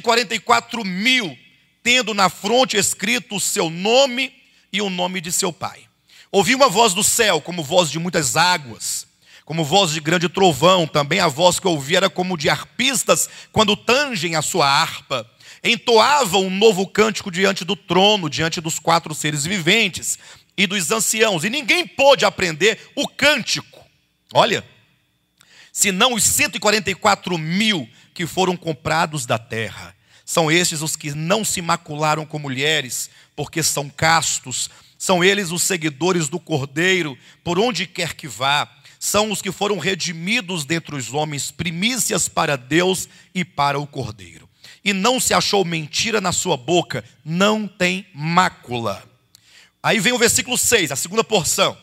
144 mil, tendo na fronte escrito o seu nome e o nome de seu pai. Ouvi uma voz do céu, como voz de muitas águas, como voz de grande trovão. Também a voz que ouvi era como de harpistas, quando tangem a sua harpa. Entoavam um novo cântico diante do trono, diante dos 4 seres viventes e dos anciãos. E ninguém pôde aprender o cântico, olha, senão os 144 mil que foram comprados da terra. São estes os que não se macularam com mulheres, porque são castos. São eles os seguidores do Cordeiro, por onde quer que vá. São os que foram redimidos dentre os homens, primícias para Deus e para o Cordeiro. E não se achou mentira na sua boca, não tem mácula. Aí vem o versículo 6, a segunda porção.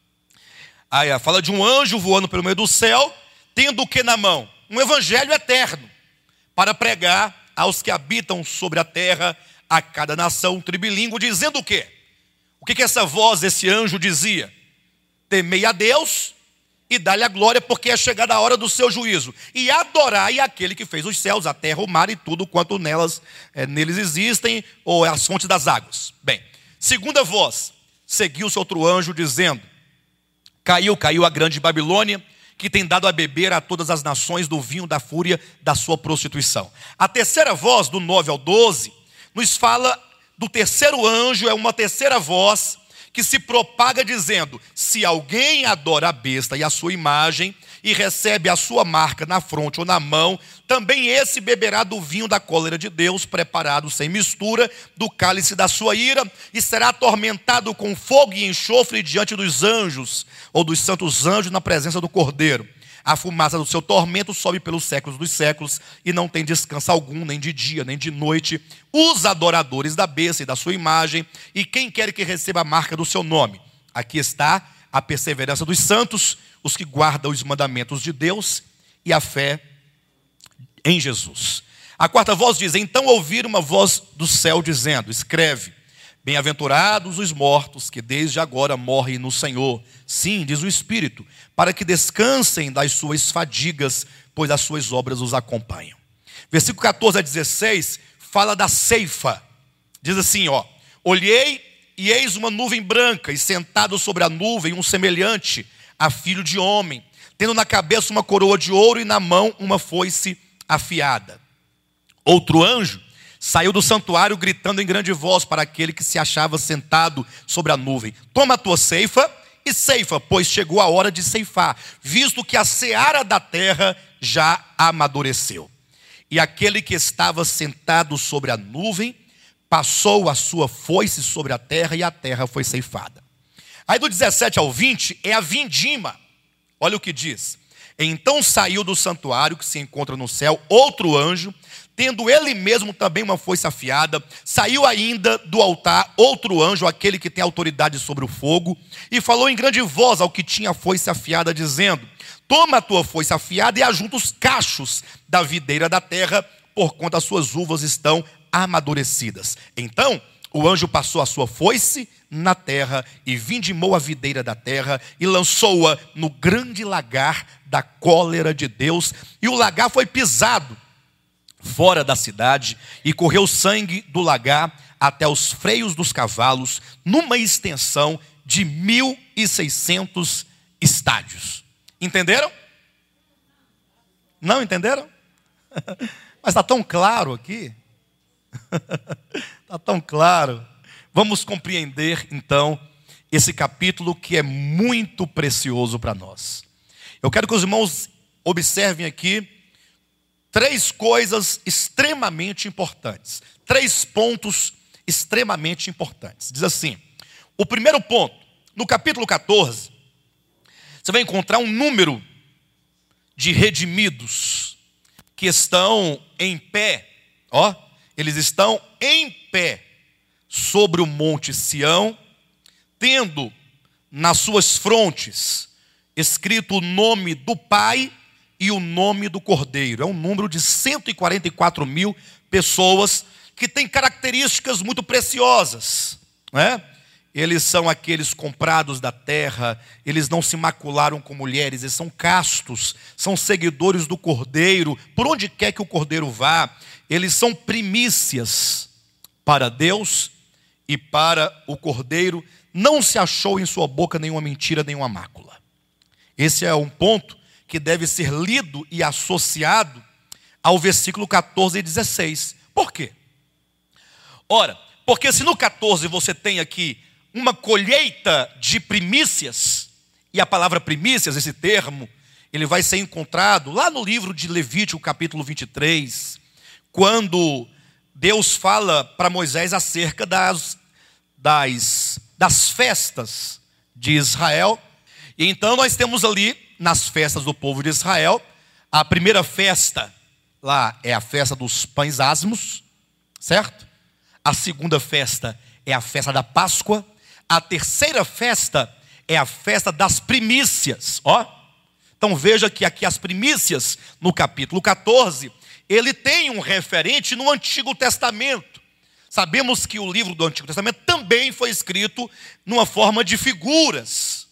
Aí fala de um anjo voando pelo meio do céu, tendo o que na mão? Um evangelho eterno, para pregar aos que habitam sobre a terra, a cada nação, tribo e língua, dizendo o quê? O que essa voz, esse anjo dizia? Temei a Deus e dá-lhe a glória, porque é chegada a hora do seu juízo. E adorai aquele que fez os céus, a terra, o mar e tudo quanto neles existem, ou as fontes das águas. Bem, segunda voz, seguiu-se outro anjo dizendo: caiu a grande Babilônia, que tem dado a beber a todas as nações do vinho da fúria da sua prostituição. A terceira voz, do 9 ao 12, nos fala do terceiro anjo, é uma terceira voz que se propaga dizendo: se alguém adora a besta e a sua imagem, e recebe a sua marca na fronte ou na mão, também esse beberá do vinho da cólera de Deus, preparado sem mistura, do cálice da sua ira, e será atormentado com fogo e enxofre diante dos anjos, ou dos santos anjos, na presença do Cordeiro. A fumaça do seu tormento sobe pelos séculos dos séculos, e não tem descanso algum, nem de dia, nem de noite. Os adoradores da besta e da sua imagem, e quem quer que receba a marca do seu nome. Aqui está a perseverança dos santos, os que guardam os mandamentos de Deus e a fé em Jesus. A quarta voz diz: então ouviram uma voz do céu dizendo: escreve, bem-aventurados os mortos, que desde agora morrem no Senhor. Sim, diz o Espírito, para que descansem das suas fadigas, pois as suas obras os acompanham. Versículo 14 a 16 fala da ceifa. Diz assim, olhei e eis uma nuvem branca, e sentado sobre a nuvem um semelhante a filho de homem, tendo na cabeça uma coroa de ouro e na mão uma foice afiada. Outro anjo saiu do santuário gritando em grande voz para aquele que se achava sentado sobre a nuvem: toma a tua ceifa e ceifa, pois chegou a hora de ceifar, visto que a seara da terra já amadureceu. E aquele que estava sentado sobre a nuvem passou a sua foice sobre a terra, e a terra foi ceifada. Aí do 17 ao 20 é a vindima. Olha o que diz: então saiu do santuário que se encontra no céu outro anjo, tendo ele mesmo também uma foice afiada. Saiu ainda do altar outro anjo, aquele que tem autoridade sobre o fogo, e falou em grande voz ao que tinha a foice afiada, dizendo: toma a tua foice afiada e ajunta os cachos da videira da terra, porquanto as suas uvas estão amadurecidas. Então o anjo passou a sua foice na terra e vindimou a videira da terra e lançou-a no grande lagar da cólera de Deus. E o lagar foi pisado fora da cidade, e correu sangue do lagar até os freios dos cavalos, numa extensão de 1.600 estádios. Entenderam? Não entenderam? Mas está tão claro aqui. Está tão claro. Vamos compreender então esse capítulo que é muito precioso para nós. Eu quero que os irmãos observem aqui 3 coisas extremamente importantes. 3 pontos extremamente importantes. Diz assim: o primeiro ponto, no capítulo 14, você vai encontrar um número de redimidos que estão em pé, eles estão em pé sobre o monte Sião, tendo nas suas frontes escrito o nome do Pai e o nome do Cordeiro. É um número de 144 mil pessoas que têm características muito preciosas, né? Eles são aqueles comprados da terra, eles não se macularam com mulheres, eles são castos, são seguidores do Cordeiro, por onde quer que o Cordeiro vá. eles são primícias para Deus e para o Cordeiro. Não se achou em sua boca nenhuma mentira, nenhuma mácula. Esse é um ponto que deve ser lido e associado ao versículo 14 e 16. Por quê? Ora, porque se no 14 você tem aqui uma colheita de primícias, e a palavra primícias, esse termo, ele vai ser encontrado lá no livro de Levítico, capítulo 23, quando Deus fala para Moisés acerca das festas de Israel. E então nós temos ali, nas festas do povo de Israel, a primeira festa lá é a festa dos pães asmos, certo? A segunda festa é a festa da Páscoa. A terceira festa é a festa das primícias, ó. Então veja que aqui as primícias, no capítulo 14, ele tem um referente no Antigo Testamento. Sabemos que o livro do Antigo Testamento também foi escrito numa forma de figuras.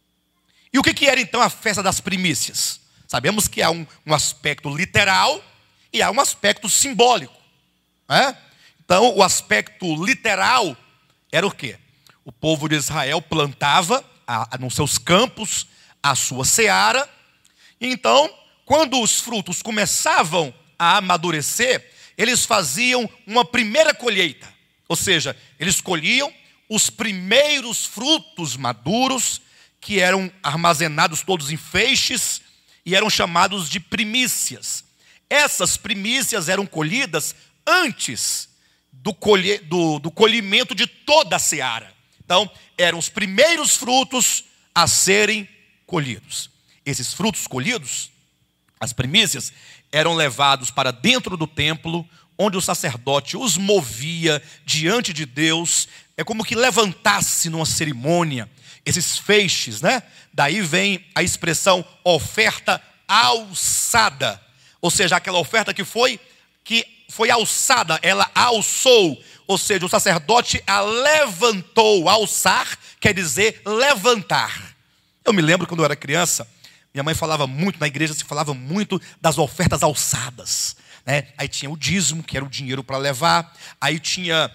E o que era então a festa das primícias? Sabemos que há um aspecto literal e há um aspecto simbólico, né? Então o aspecto literal era o quê? O povo de Israel plantava nos seus campos a sua seara. E então, quando os frutos começavam a amadurecer, eles faziam uma primeira colheita. Ou seja, eles colhiam os primeiros frutos maduros, que eram armazenados todos em feixes e eram chamados de primícias. Essas primícias eram colhidas antes do colhimento de toda a seara. Então, eram os primeiros frutos a serem colhidos. Esses frutos colhidos, as primícias, eram levados para dentro do templo, onde o sacerdote os movia diante de Deus. É como que levantasse numa cerimônia esses feixes, né? Daí vem a expressão oferta alçada. Ou seja, aquela oferta que foi alçada, ela alçou. Ou seja, o sacerdote a levantou. Alçar quer dizer levantar. Eu me lembro quando eu era criança, minha mãe falava muito, na igreja se falava muito das ofertas alçadas, né? Aí tinha o dízimo, que era o dinheiro para levar. Aí tinha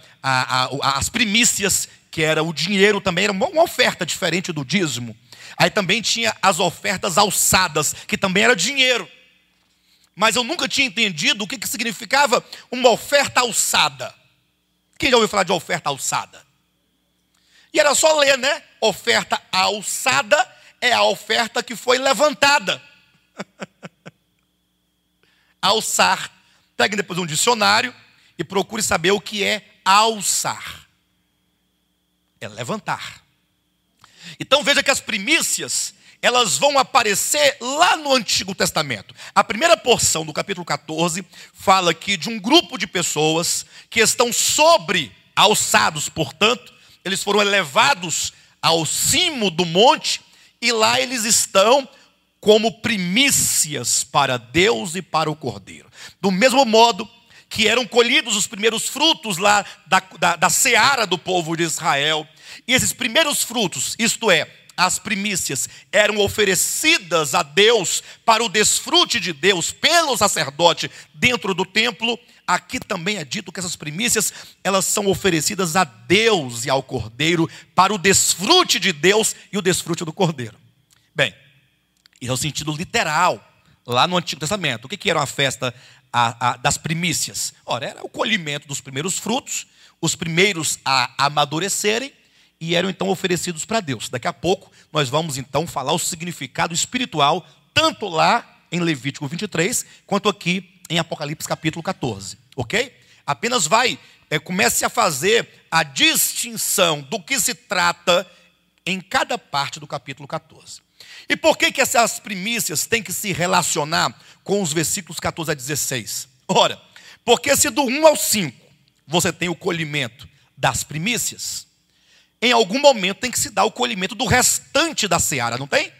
as primícias, que era o dinheiro também, era uma oferta diferente do dízimo. Aí também tinha as ofertas alçadas, que também era dinheiro. Mas eu nunca tinha entendido o que significava uma oferta alçada. Quem já ouviu falar de oferta alçada? E era só ler, né? Oferta alçada é a oferta que foi levantada. Alçar. Pegue depois um dicionário e procure saber o que é alçar. É levantar. Então veja que as primícias, elas vão aparecer lá no Antigo Testamento. A primeira porção do capítulo 14 fala aqui de um grupo de pessoas que estão alçados, portanto, eles foram elevados ao cimo do monte e lá eles estão como primícias para Deus e para o Cordeiro. Do mesmo modo que eram colhidos os primeiros frutos lá da seara do povo de Israel. E esses primeiros frutos, isto é, as primícias, eram oferecidas a Deus para o desfrute de Deus pelo sacerdote dentro do templo. Aqui também é dito que essas primícias, elas são oferecidas a Deus e ao Cordeiro para o desfrute de Deus e o desfrute do Cordeiro. Bem, isso é o sentido literal lá no Antigo Testamento. O que era uma festa das primícias? Ora, era o colhimento dos primeiros frutos, os primeiros a amadurecerem, e eram então oferecidos para Deus. Daqui a pouco nós vamos então falar o significado espiritual, tanto lá em Levítico 23, quanto aqui em Apocalipse capítulo 14, ok? Apenas comece a fazer a distinção do que se trata em cada parte do capítulo 14. E por que essas primícias têm que se relacionar com os versículos 14 a 16? Ora, porque se do 1 ao 5 você tem o colhimento das primícias, em algum momento tem que se dar o colhimento do restante da seara, não tem?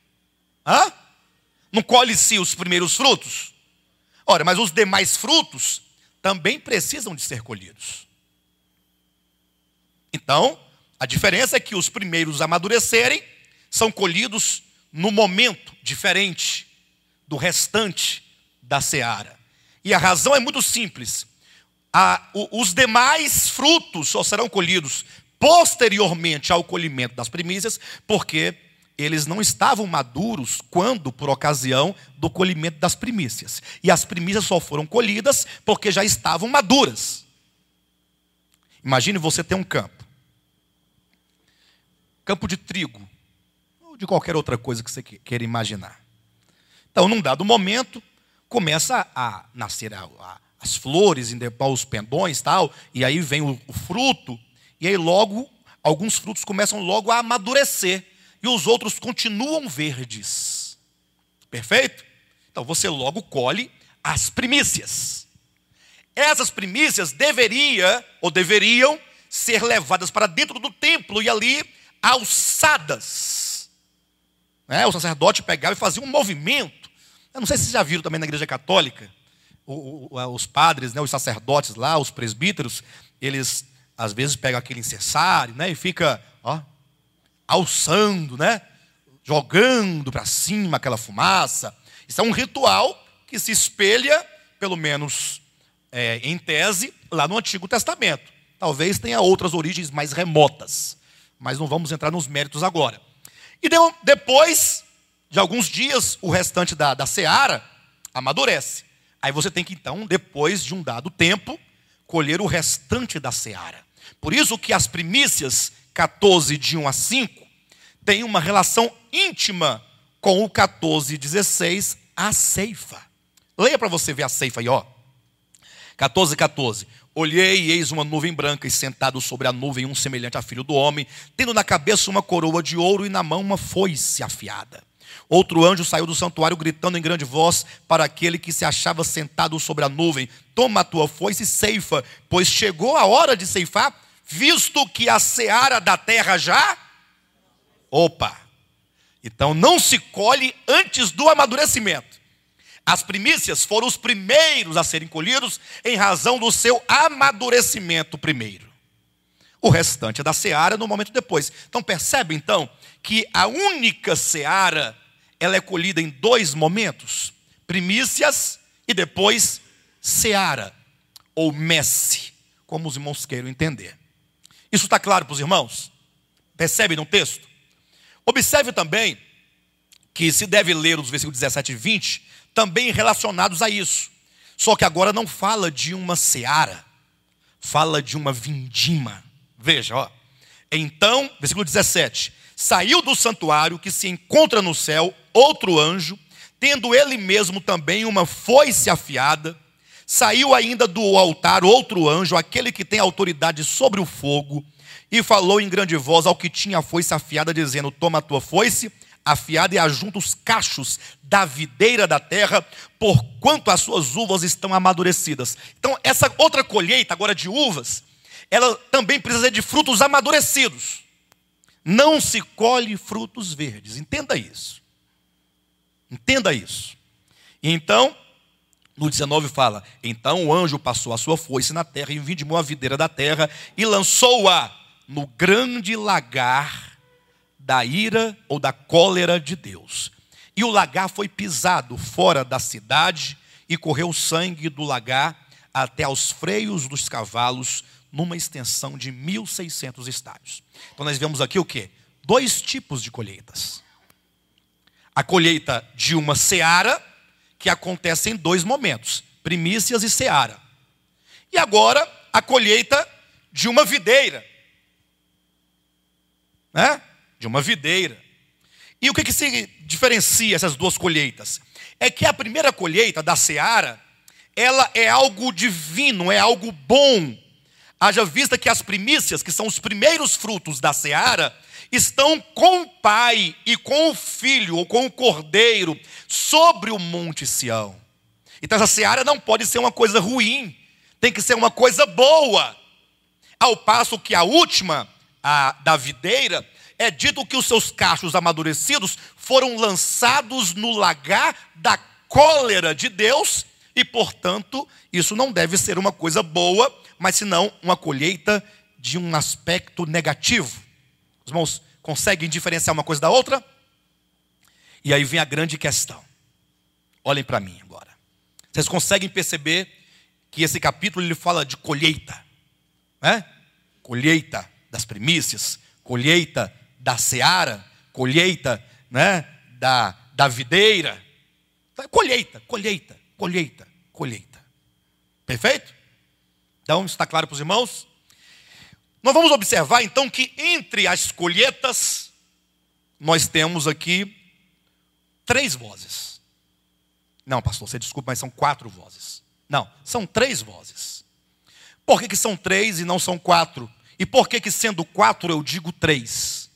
Não colhe-se os primeiros frutos? Ora, mas os demais frutos também precisam de ser colhidos. Então, a diferença é que os primeiros a amadurecerem são colhidos no momento diferente do restante da seara. E a razão é muito simples. Os demais frutos só serão colhidos posteriormente ao colhimento das primícias, porque eles não estavam maduros quando, por ocasião do colhimento das primícias. E as primícias só foram colhidas porque já estavam maduras. Imagine você ter um campo de trigo, ou de qualquer outra coisa que você queira imaginar. Então, num dado momento, começa a nascer as flores, os pendões, tal, e aí vem o fruto, e aí logo, alguns frutos começam logo a amadurecer, e os outros continuam verdes. Perfeito? Então você logo colhe as primícias. Essas primícias deveriam ser levadas para dentro do templo e ali alçadas. O sacerdote pegava e fazia um movimento. Eu não sei se vocês já viram também na igreja católica, os padres, os sacerdotes lá, os presbíteros, eles às vezes pegam aquele incensário, e fica alçando, jogando para cima aquela fumaça. Isso é um ritual que se espelha, pelo menos em tese, lá no Antigo Testamento. Talvez tenha outras origens mais remotas, mas não vamos entrar nos méritos agora. E depois de alguns dias, o restante da seara amadurece. Aí você tem que, então, depois de um dado tempo, colher o restante da seara. Por isso que as primícias 14, de 1 a 5, têm uma relação íntima com o 14, 16, a ceifa. Leia para você ver a ceifa aí, 14, 14. Olhei e eis uma nuvem branca, e sentado sobre a nuvem um semelhante a filho do homem, tendo na cabeça uma coroa de ouro e na mão uma foice afiada. Outro anjo saiu do santuário gritando em grande voz para aquele que se achava sentado sobre a nuvem: toma a tua foice e ceifa, pois chegou a hora de ceifar, visto que a seara da terra já... Então não se colhe antes do amadurecimento. As primícias foram os primeiros a serem colhidos em razão do seu amadurecimento primeiro. O restante da seara no momento depois. Então percebe então que a única seara, ela é colhida em 2 momentos: primícias e depois seara, ou messe, como os irmãos queiram entender. Isso está claro para os irmãos? Percebe no texto? Observe também que se deve ler os versículos 17 e 20, também relacionados a isso. Só que agora não fala de uma seara, fala de uma vindima. Veja, Então, versículo 17: saiu do santuário que se encontra no céu outro anjo, tendo ele mesmo também uma foice afiada. Saiu ainda do altar outro anjo, aquele que tem autoridade sobre o fogo, e falou em grande voz ao que tinha a foice afiada, dizendo: toma a tua foice afiada e ajunta os cachos da videira da terra, porquanto as suas uvas estão amadurecidas. Então essa outra colheita agora de uvas, ela também precisa de frutos amadurecidos. Não se colhe frutos verdes, entenda isso. Entenda isso. E então, no 19 fala: então o anjo passou a sua foice na terra e vindimou a videira da terra e lançou-a no grande lagar da ira ou da cólera de Deus. E o lagar foi pisado fora da cidade e correu o sangue do lagar até aos freios dos cavalos, numa extensão de 1.600 estádios. Então nós vemos aqui o quê? 2 tipos de colheitas. A colheita de uma seara, que acontece em 2 momentos: primícias e seara. E agora a colheita de uma videira, de uma videira. E o que se diferencia essas 2 colheitas? É que a primeira colheita da seara, ela é algo divino, é algo bom. Haja vista que as primícias, que são os primeiros frutos da seara, estão com o pai e com o filho, ou com o cordeiro, sobre o monte Sião. Então essa seara não pode ser uma coisa ruim, tem que ser uma coisa boa. Ao passo que a última, a da videira, é dito que os seus cachos amadurecidos foram lançados no lagar da cólera de Deus, e portanto isso não deve ser uma coisa boa, mas senão uma colheita de um aspecto negativo. Os irmãos conseguem diferenciar uma coisa da outra? E aí vem a grande questão. Olhem para mim agora. Vocês conseguem perceber que esse capítulo ele fala de colheita, né? Colheita das primícias, colheita da seara, colheita, né, da videira. Colheita, colheita, colheita, colheita. Perfeito? Então, está claro para os irmãos? Nós vamos observar então que entre as colheitas, nós temos aqui 3 vozes. Não, pastor, você desculpa, mas são 4 vozes. Não, são 3 vozes. Por que são 3 e não são 4? E por que sendo 4 eu digo 3?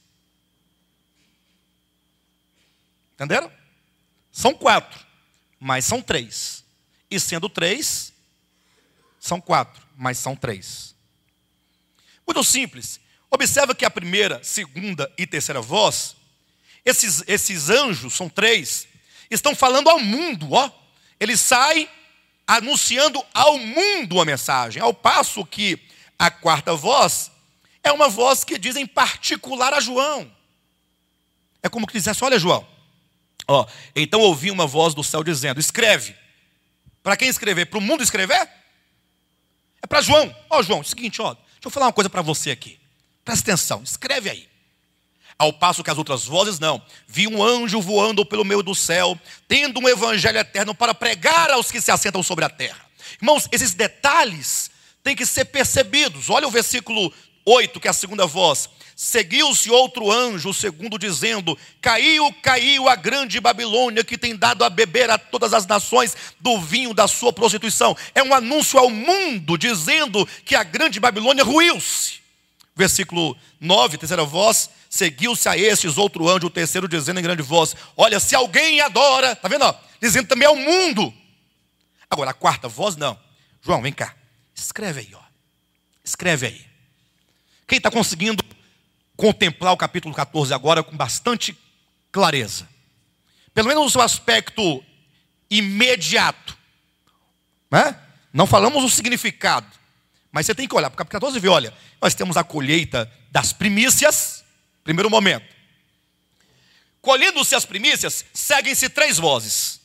Entenderam? São 4, mas são 3. E sendo 3, são 4, mas são 3. Muito simples. Observa que a primeira, segunda e terceira voz, esses anjos, são 3, estão falando ao mundo, ó. Eles saem anunciando ao mundo a mensagem. Ao passo que a quarta voz é uma voz que diz em particular a João. É como que dissesse, olha João, ó, então ouvi uma voz do céu dizendo, escreve. Para quem escrever? Para o mundo escrever? É para João. Ó João, é o seguinte, ó, deixa eu falar uma coisa para você aqui. Presta atenção, escreve aí. Ao passo que as outras vozes não. Vi um anjo voando pelo meio do céu, tendo um evangelho eterno para pregar aos que se assentam sobre a terra. Irmãos, esses detalhes têm que ser percebidos. Olha o versículo 8, que é a segunda voz. Seguiu-se outro anjo, o segundo, dizendo, caiu, caiu a grande Babilônia, que tem dado a beber a todas as nações do vinho da sua prostituição. É um anúncio ao mundo, dizendo que a grande Babilônia ruiu-se. Versículo 9, terceira voz, seguiu-se a estes outro anjo, o terceiro, dizendo em grande voz, olha, se alguém adora, tá vendo? Ó? Dizendo também ao mundo. Agora, a quarta voz, não. João, vem cá, escreve aí, ó. Escreve aí. Quem está conseguindo contemplar o capítulo 14 agora com bastante clareza? Pelo menos no seu aspecto imediato. Né? Não falamos o significado. Mas você tem que olhar para o capítulo 14 e ver, olha, nós temos a colheita das primícias, primeiro momento. Colhendo-se as primícias, seguem-se 3 vozes.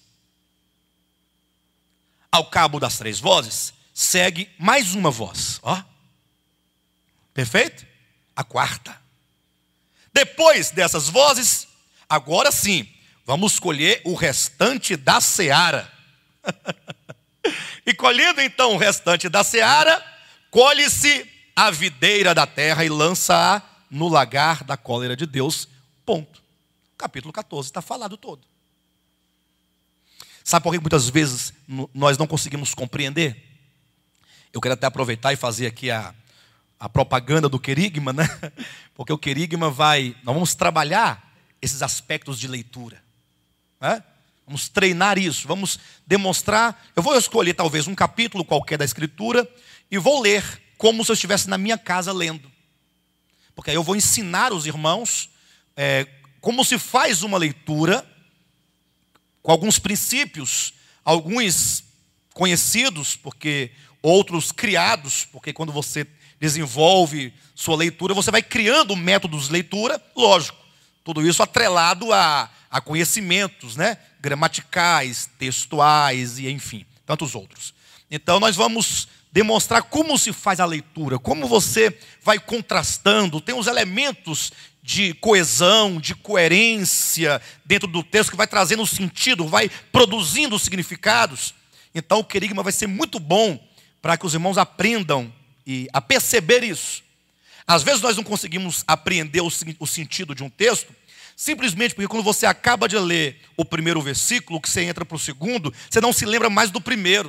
Ao cabo das 3 vozes, segue mais uma voz. Ó. Perfeito? A quarta. Depois dessas vozes, agora sim, vamos colher o restante da seara. E colhendo então o restante da seara, colhe-se a videira da terra e lança-a no lagar da cólera de Deus. Ponto. Capítulo 14 está falado todo. Sabe por que muitas vezes nós não conseguimos compreender? Eu quero até aproveitar e fazer aqui a propaganda do querigma, né? Porque o querigma nós vamos trabalhar esses aspectos de leitura, né? Vamos treinar isso, vamos demonstrar. Eu vou escolher talvez um capítulo qualquer da Escritura e vou ler como se eu estivesse na minha casa lendo. Porque aí eu vou ensinar os irmãos como se faz uma leitura com alguns princípios, alguns conhecidos, porque outros criados, porque quando você desenvolve sua leitura, você vai criando métodos de leitura, lógico, tudo isso atrelado a conhecimentos, né? Gramaticais, textuais e enfim, tantos outros. Então nós vamos demonstrar como se faz a leitura, como você vai contrastando, tem os elementos de coesão, de coerência dentro do texto que vai trazendo sentido, vai produzindo significados. Então o querigma vai ser muito bom para que os irmãos aprendam a perceber isso. Às vezes nós não conseguimos apreender o sentido de um texto, simplesmente porque quando você acaba de ler o primeiro versículo, que você entra para o segundo, você não se lembra mais do primeiro.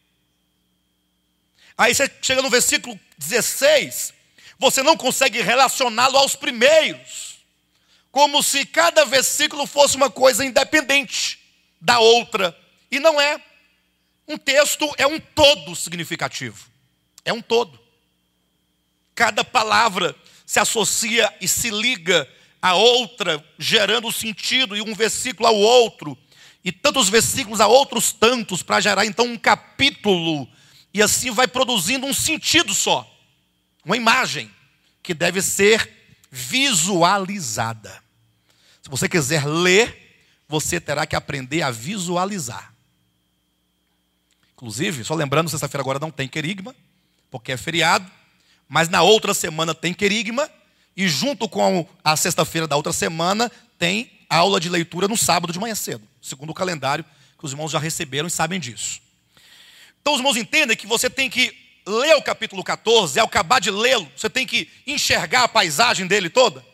Aí você chega no versículo 16, você não consegue relacioná-lo aos primeiros, como se cada versículo fosse uma coisa independente da outra, e não é. Um texto é um todo significativo, é um todo. Cada palavra se associa e se liga a outra, gerando sentido, e um versículo ao outro, e tantos versículos a outros tantos, para gerar então um capítulo, e assim vai produzindo um sentido só, uma imagem, que deve ser visualizada. Se você quiser ler, você terá que aprender a visualizar. Inclusive, só lembrando, sexta-feira agora não tem querigma, porque é feriado, mas na outra semana tem querigma, e junto com a sexta-feira da outra semana tem aula de leitura no sábado de manhã cedo, segundo o calendário que os irmãos já receberam e sabem disso. Então os irmãos entendem que você tem que ler o capítulo 14, ao acabar de lê-lo, você tem que enxergar a paisagem dele toda.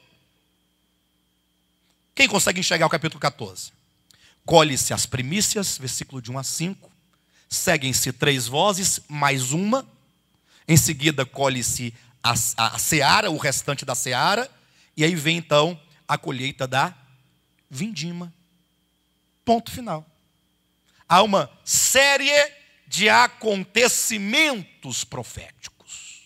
Quem consegue enxergar o capítulo 14? Colhe-se as primícias, versículo de 1 a 5. Seguem-se 3 vozes, mais uma. Em seguida, colhe-se a seara, o restante da seara. E aí vem, então, a colheita da vindima. Ponto final. Há uma série de acontecimentos proféticos.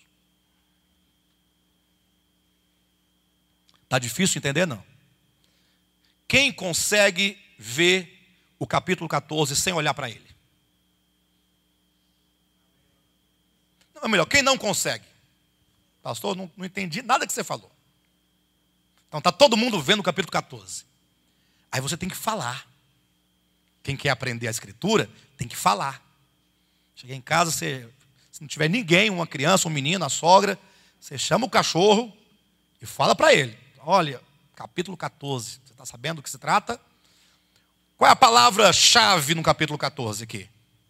Está difícil entender, não? Quem consegue ver o capítulo 14 sem olhar para ele? Não, melhor, quem não consegue? Pastor, não entendi nada que você falou. Então está todo mundo vendo o capítulo 14. Aí você tem que falar. Quem quer aprender a escritura, tem que falar. Cheguei em casa, se não tiver ninguém, uma criança, um menino, a sogra, você chama o cachorro e fala para ele. Olha, capítulo 14, você está sabendo do que se trata? Qual é a palavra-chave no capítulo 14 aqui?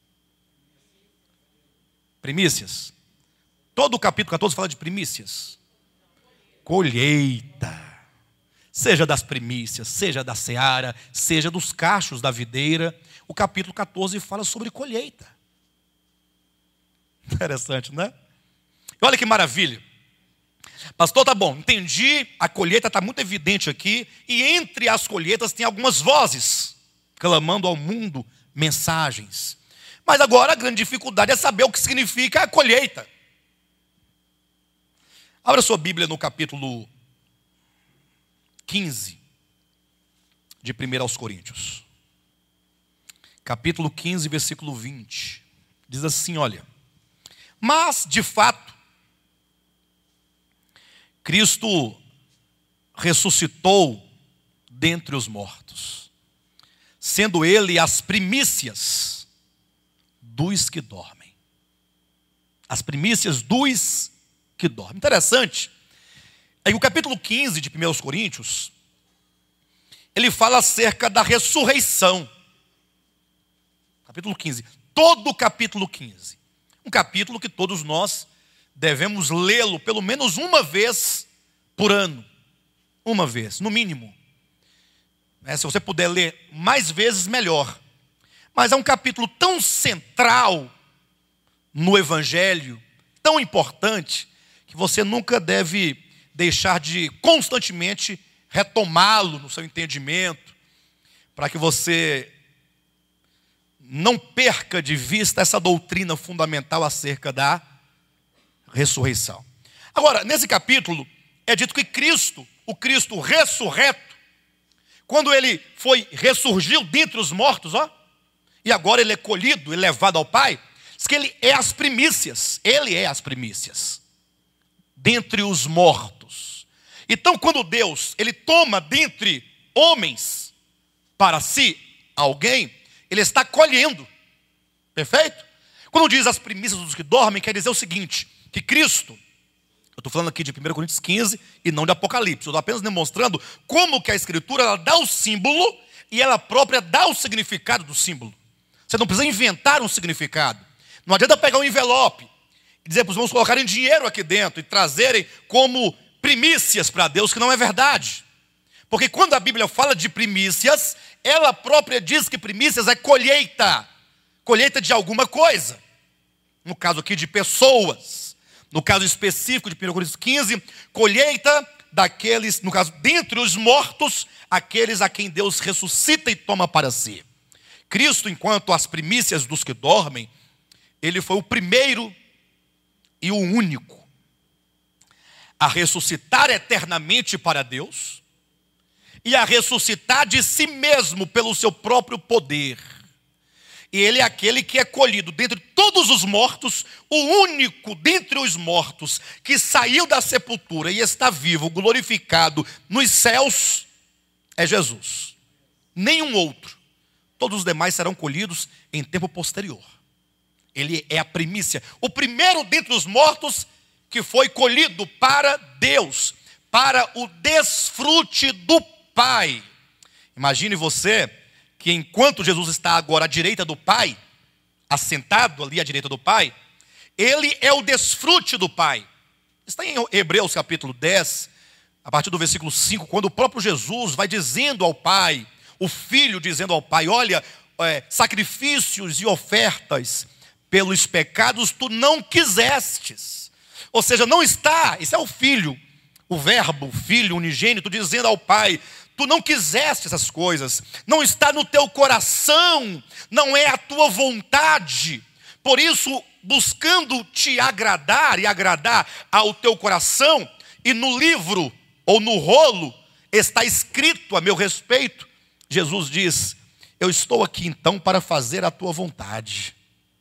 Primícias. Todo o capítulo 14 fala de primícias. Colheita. Seja das primícias, seja da seara, seja dos cachos da videira. O capítulo 14 fala sobre colheita. Interessante, né? E olha que maravilha. Pastor, tá bom, entendi, a colheita está muito evidente aqui. E entre as colheitas tem algumas vozes clamando ao mundo mensagens. Mas agora a grande dificuldade é saber o que significa a colheita. Abra sua Bíblia no capítulo 15 de 1 aos Coríntios. Capítulo 15, versículo 20. Diz assim, olha. Mas, de fato, Cristo ressuscitou dentre os mortos, sendo ele as primícias dos que dormem. As primícias dos que dormem. Interessante. Aí o capítulo 15 de 1 Coríntios, ele fala acerca da ressurreição. Capítulo 15. Todo o capítulo 15. Um capítulo que todos nós devemos lê-lo pelo menos uma vez por ano. Uma vez, no mínimo. Se você puder ler mais vezes, melhor. Mas é um capítulo tão central no Evangelho, tão importante, que você nunca deve deixar de constantemente retomá-lo no seu entendimento, para que você não perca de vista essa doutrina fundamental acerca da ressurreição. Agora, nesse capítulo, é dito que Cristo, o Cristo ressurreto, quando ele ressurgiu dentre os mortos, e agora ele é colhido e levado ao Pai, diz que ele é as primícias, dentre os mortos. Então, quando Deus, ele toma dentre homens para si alguém, ele está colhendo, perfeito? Quando diz as primícias dos que dormem, quer dizer o seguinte, que Cristo, eu estou falando aqui de 1 Coríntios 15 e não de Apocalipse, eu estou apenas demonstrando como que a Escritura ela dá o símbolo e ela própria dá o significado do símbolo. Você não precisa inventar um significado. Não adianta pegar um envelope e dizer para os irmãos colocarem dinheiro aqui dentro e trazerem como primícias para Deus, que não é verdade. Porque quando a Bíblia fala de primícias, ela própria diz que primícias é colheita. Colheita de alguma coisa. No caso aqui de pessoas. No caso específico de 1 Coríntios 15, colheita daqueles, no caso, dentre os mortos, aqueles a quem Deus ressuscita e toma para si. Cristo, enquanto as primícias dos que dormem, ele foi o primeiro e o único a ressuscitar eternamente para Deus e a ressuscitar de si mesmo pelo seu próprio poder. E ele é aquele que é colhido dentre todos os mortos, o único dentre os mortos que saiu da sepultura e está vivo, glorificado nos céus, é Jesus. Nenhum outro. Todos os demais serão colhidos em tempo posterior. Ele é a primícia, o primeiro dentre os mortos que foi colhido para Deus, para o desfrute do Pai. Imagine você que enquanto Jesus está agora à direita do Pai, assentado ali à direita do Pai, ele é o desfrute do Pai. Está em Hebreus capítulo 10, a partir do versículo 5, quando o próprio Jesus vai dizendo ao Pai, o Filho dizendo ao Pai: olha, sacrifícios e ofertas pelos pecados tu não quisestes. Ou seja, não está, isso é o Filho, o Verbo, o Filho unigênito, dizendo ao Pai: tu não quiseste essas coisas, não está no teu coração, não é a tua vontade. Por isso, buscando te agradar e agradar ao teu coração, e no livro ou no rolo está escrito a meu respeito, Jesus diz: eu estou aqui então para fazer a tua vontade.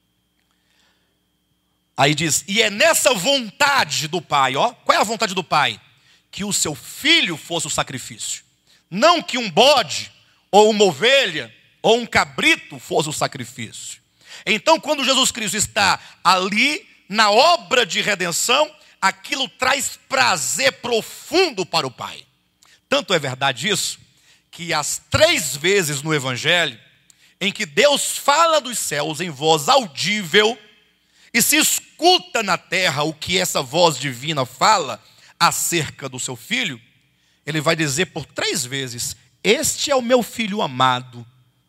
Aí diz, e é nessa vontade do Pai, ó, qual é a vontade do Pai? Que o seu filho fosse o sacrifício. Não que um bode, ou uma ovelha, ou um cabrito fosse o sacrifício. Então, quando Jesus Cristo está ali, na obra de redenção, aquilo traz prazer profundo para o Pai. Tanto é verdade isso, que as 3 vezes no Evangelho, em que Deus fala dos céus em voz audível, e se escuta na terra o que essa voz divina fala acerca do seu Filho, ele vai dizer por 3 vezes: este é o meu Filho amado,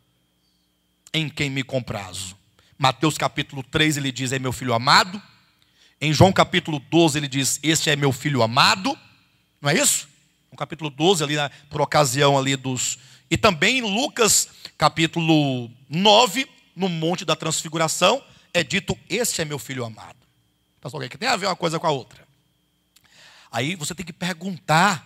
em quem me comprazo. Mateus capítulo 3 ele diz: é meu Filho amado. Em João capítulo 12 ele diz: este é meu Filho amado. Não é isso? No capítulo 12 ali, por ocasião ali dos... E também em Lucas capítulo 9, no Monte da Transfiguração, é dito: este é meu Filho amado. Pastor, o que tem a ver uma coisa com a outra? Aí você tem que perguntar: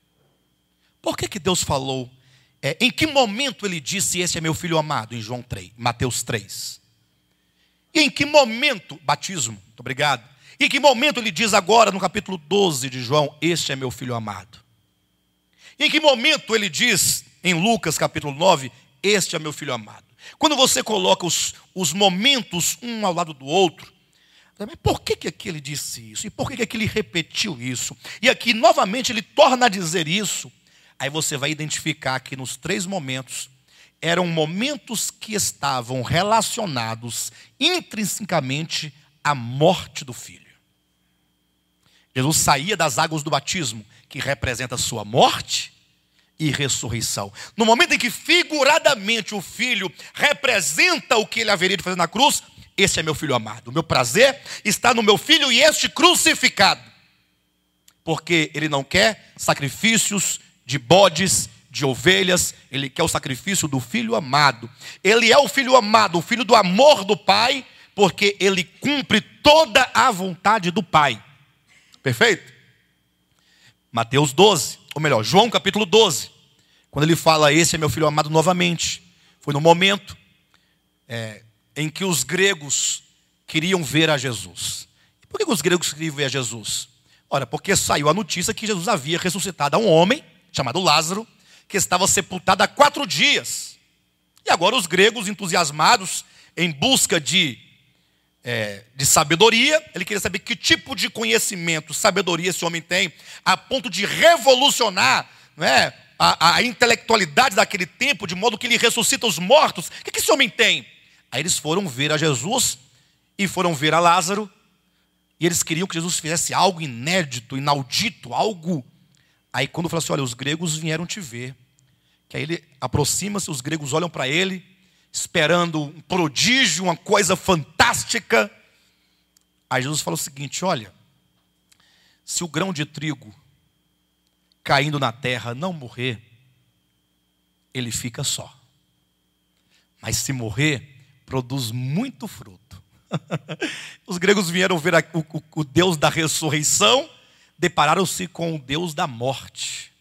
por que Deus falou? Em que momento ele disse: este é meu Filho amado, em João 3, Mateus 3? E em que momento, batismo, muito obrigado. E em que momento ele diz agora no capítulo 12 de João: este é meu Filho amado? E em que momento ele diz em Lucas capítulo 9: este é meu Filho amado? Quando você coloca os momentos um ao lado do outro, mas por que aqui ele disse isso? E por que aqui ele repetiu isso? E aqui novamente ele torna a dizer isso. Aí você vai identificar que nos 3 momentos eram momentos que estavam relacionados intrinsecamente à morte do Filho. Jesus saía das águas do batismo, que representa a sua morte e ressurreição. No momento em que figuradamente o Filho representa o que ele haveria de fazer na cruz: este é meu Filho amado, o meu prazer está no meu Filho e este crucificado. Porque ele não quer sacrifícios de bodes, de ovelhas, ele quer o sacrifício do Filho amado. Ele é o Filho amado, o Filho do amor do Pai, porque ele cumpre toda a vontade do Pai. Perfeito? Mateus 12, ou melhor, João capítulo 12, quando ele fala: esse é meu Filho amado novamente, foi no momento em que os gregos queriam ver a Jesus. E por que os gregos queriam ver a Jesus? Ora, porque saiu a notícia que Jesus havia ressuscitado a um homem chamado Lázaro, que estava sepultado há 4 dias. E agora os gregos, entusiasmados, em busca de sabedoria, ele queria saber que tipo de conhecimento, sabedoria esse homem tem, a ponto de revolucionar, não é, a intelectualidade daquele tempo, de modo que ele ressuscita os mortos. O que esse homem tem? Aí eles foram ver a Jesus e foram ver a Lázaro, e eles queriam que Jesus fizesse algo inédito, inaudito, algo. Aí quando falou assim: olha, os gregos vieram te ver. Que aí ele aproxima-se, os gregos olham para ele, esperando um prodígio, uma coisa fantástica. Aí Jesus fala o seguinte: olha, se o grão de trigo caindo na terra não morrer, ele fica só. Mas se morrer, produz muito fruto. Os gregos vieram ver o Deus da ressurreição, depararam-se com o Deus da morte.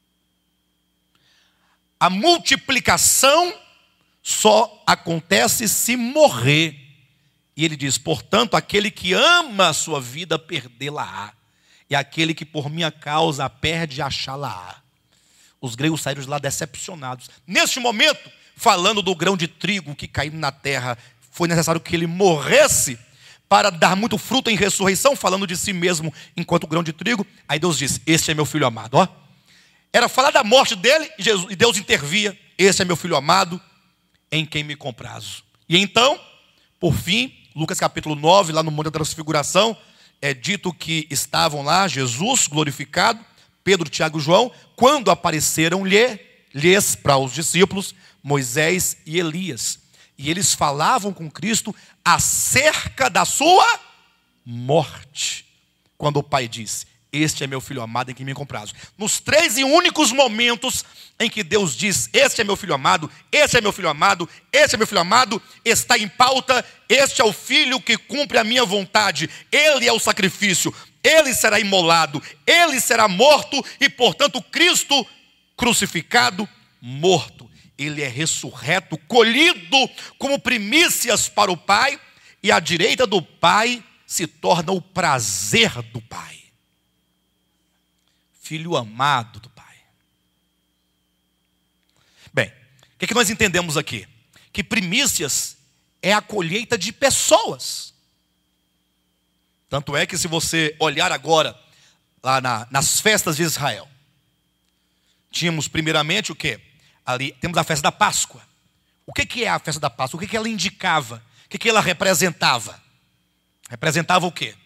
A multiplicação só acontece se morrer. E ele diz: portanto, aquele que ama a sua vida, perdê-la-á. E aquele que por minha causa a perde, achá-la-á. Os gregos saíram de lá decepcionados. Neste momento, falando do grão de trigo que caiu na terra, foi necessário que ele morresse para dar muito fruto em ressurreição, falando de si mesmo enquanto grão de trigo. Aí Deus disse: este é meu filho amado. Ó, era falar da morte dele e Deus intervia: este é meu filho amado, em quem me comprazo. E então, por fim, Lucas capítulo 9, lá no Monte da Transfiguração, é dito que estavam lá Jesus glorificado, Pedro, Tiago e João, quando apareceram-lhes para os discípulos Moisés e Elias. E eles falavam com Cristo acerca da sua morte. Quando o Pai disse: este é meu filho amado em quem me comprazo. Nos 3 e únicos momentos em que Deus diz: este é meu filho amado, este é meu filho amado, este é meu filho amado, está em pauta: este é o filho que cumpre a minha vontade, ele é o sacrifício, ele será imolado, ele será morto e, portanto, Cristo crucificado, morto. Ele é ressurreto, colhido como primícias para o Pai, e à direita do Pai se torna o prazer do Pai. Filho amado do Pai. Bem, o que nós entendemos aqui? Que primícias é a colheita de pessoas. Tanto é que se você olhar agora, lá nas festas de Israel, tínhamos primeiramente o quê? Ali temos a festa da Páscoa. O que é a festa da Páscoa? O que ela indicava? O que ela representava? Representava o quê?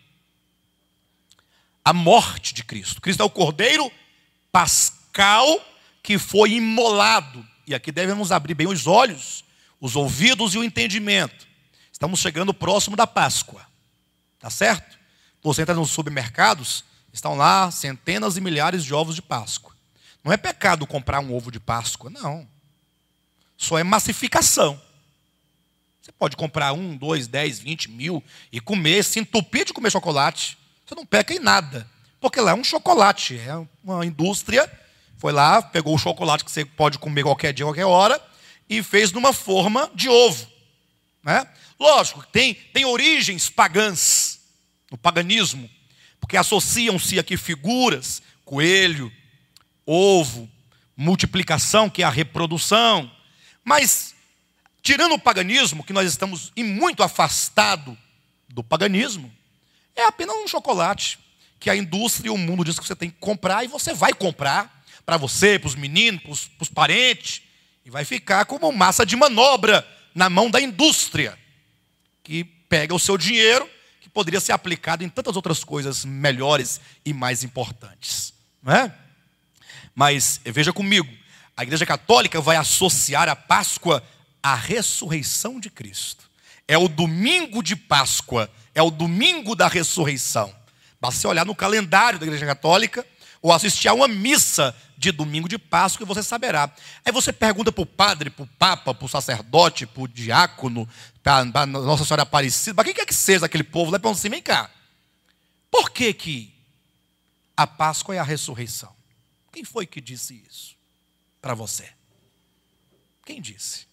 A morte de Cristo. Cristo é o Cordeiro Pascal que foi imolado. E aqui devemos abrir bem os olhos, os ouvidos e o entendimento. Estamos chegando próximo da Páscoa. Tá certo? Você entra nos supermercados, estão lá centenas e milhares de ovos de Páscoa. Não é pecado comprar um ovo de Páscoa, não. Só é massificação. Você pode comprar 1, 2, 10, 20 mil e comer, se entupir de comer chocolate. Você não peca em nada, porque lá é um chocolate, é uma indústria. Foi lá, pegou o chocolate que você pode comer qualquer dia, qualquer hora, e fez numa forma de ovo, né? Lógico, tem origens pagãs, no paganismo, porque associam-se aqui figuras, coelho, ovo, multiplicação, que é a reprodução. Mas, tirando o paganismo, que nós estamos muito afastados do paganismo, é apenas um chocolate que a indústria e o mundo diz que você tem que comprar, e você vai comprar para você, para os meninos, para os parentes, e vai ficar como massa de manobra na mão da indústria, que pega o seu dinheiro, que poderia ser aplicado em tantas outras coisas melhores e mais importantes, não é? Mas veja comigo, a Igreja Católica vai associar a Páscoa à ressurreição de Cristo. É o domingo de Páscoa, é o domingo da ressurreição. Basta você olhar no calendário da Igreja Católica ou assistir a uma missa de domingo de Páscoa e você saberá. Aí você pergunta para o padre, para o papa, para o sacerdote, para o diácono, para Nossa Senhora Aparecida, para quem quer que seja aquele povo, lá pergunta assim: vem cá, por que a Páscoa é a ressurreição? Quem foi que disse isso para você? Quem disse?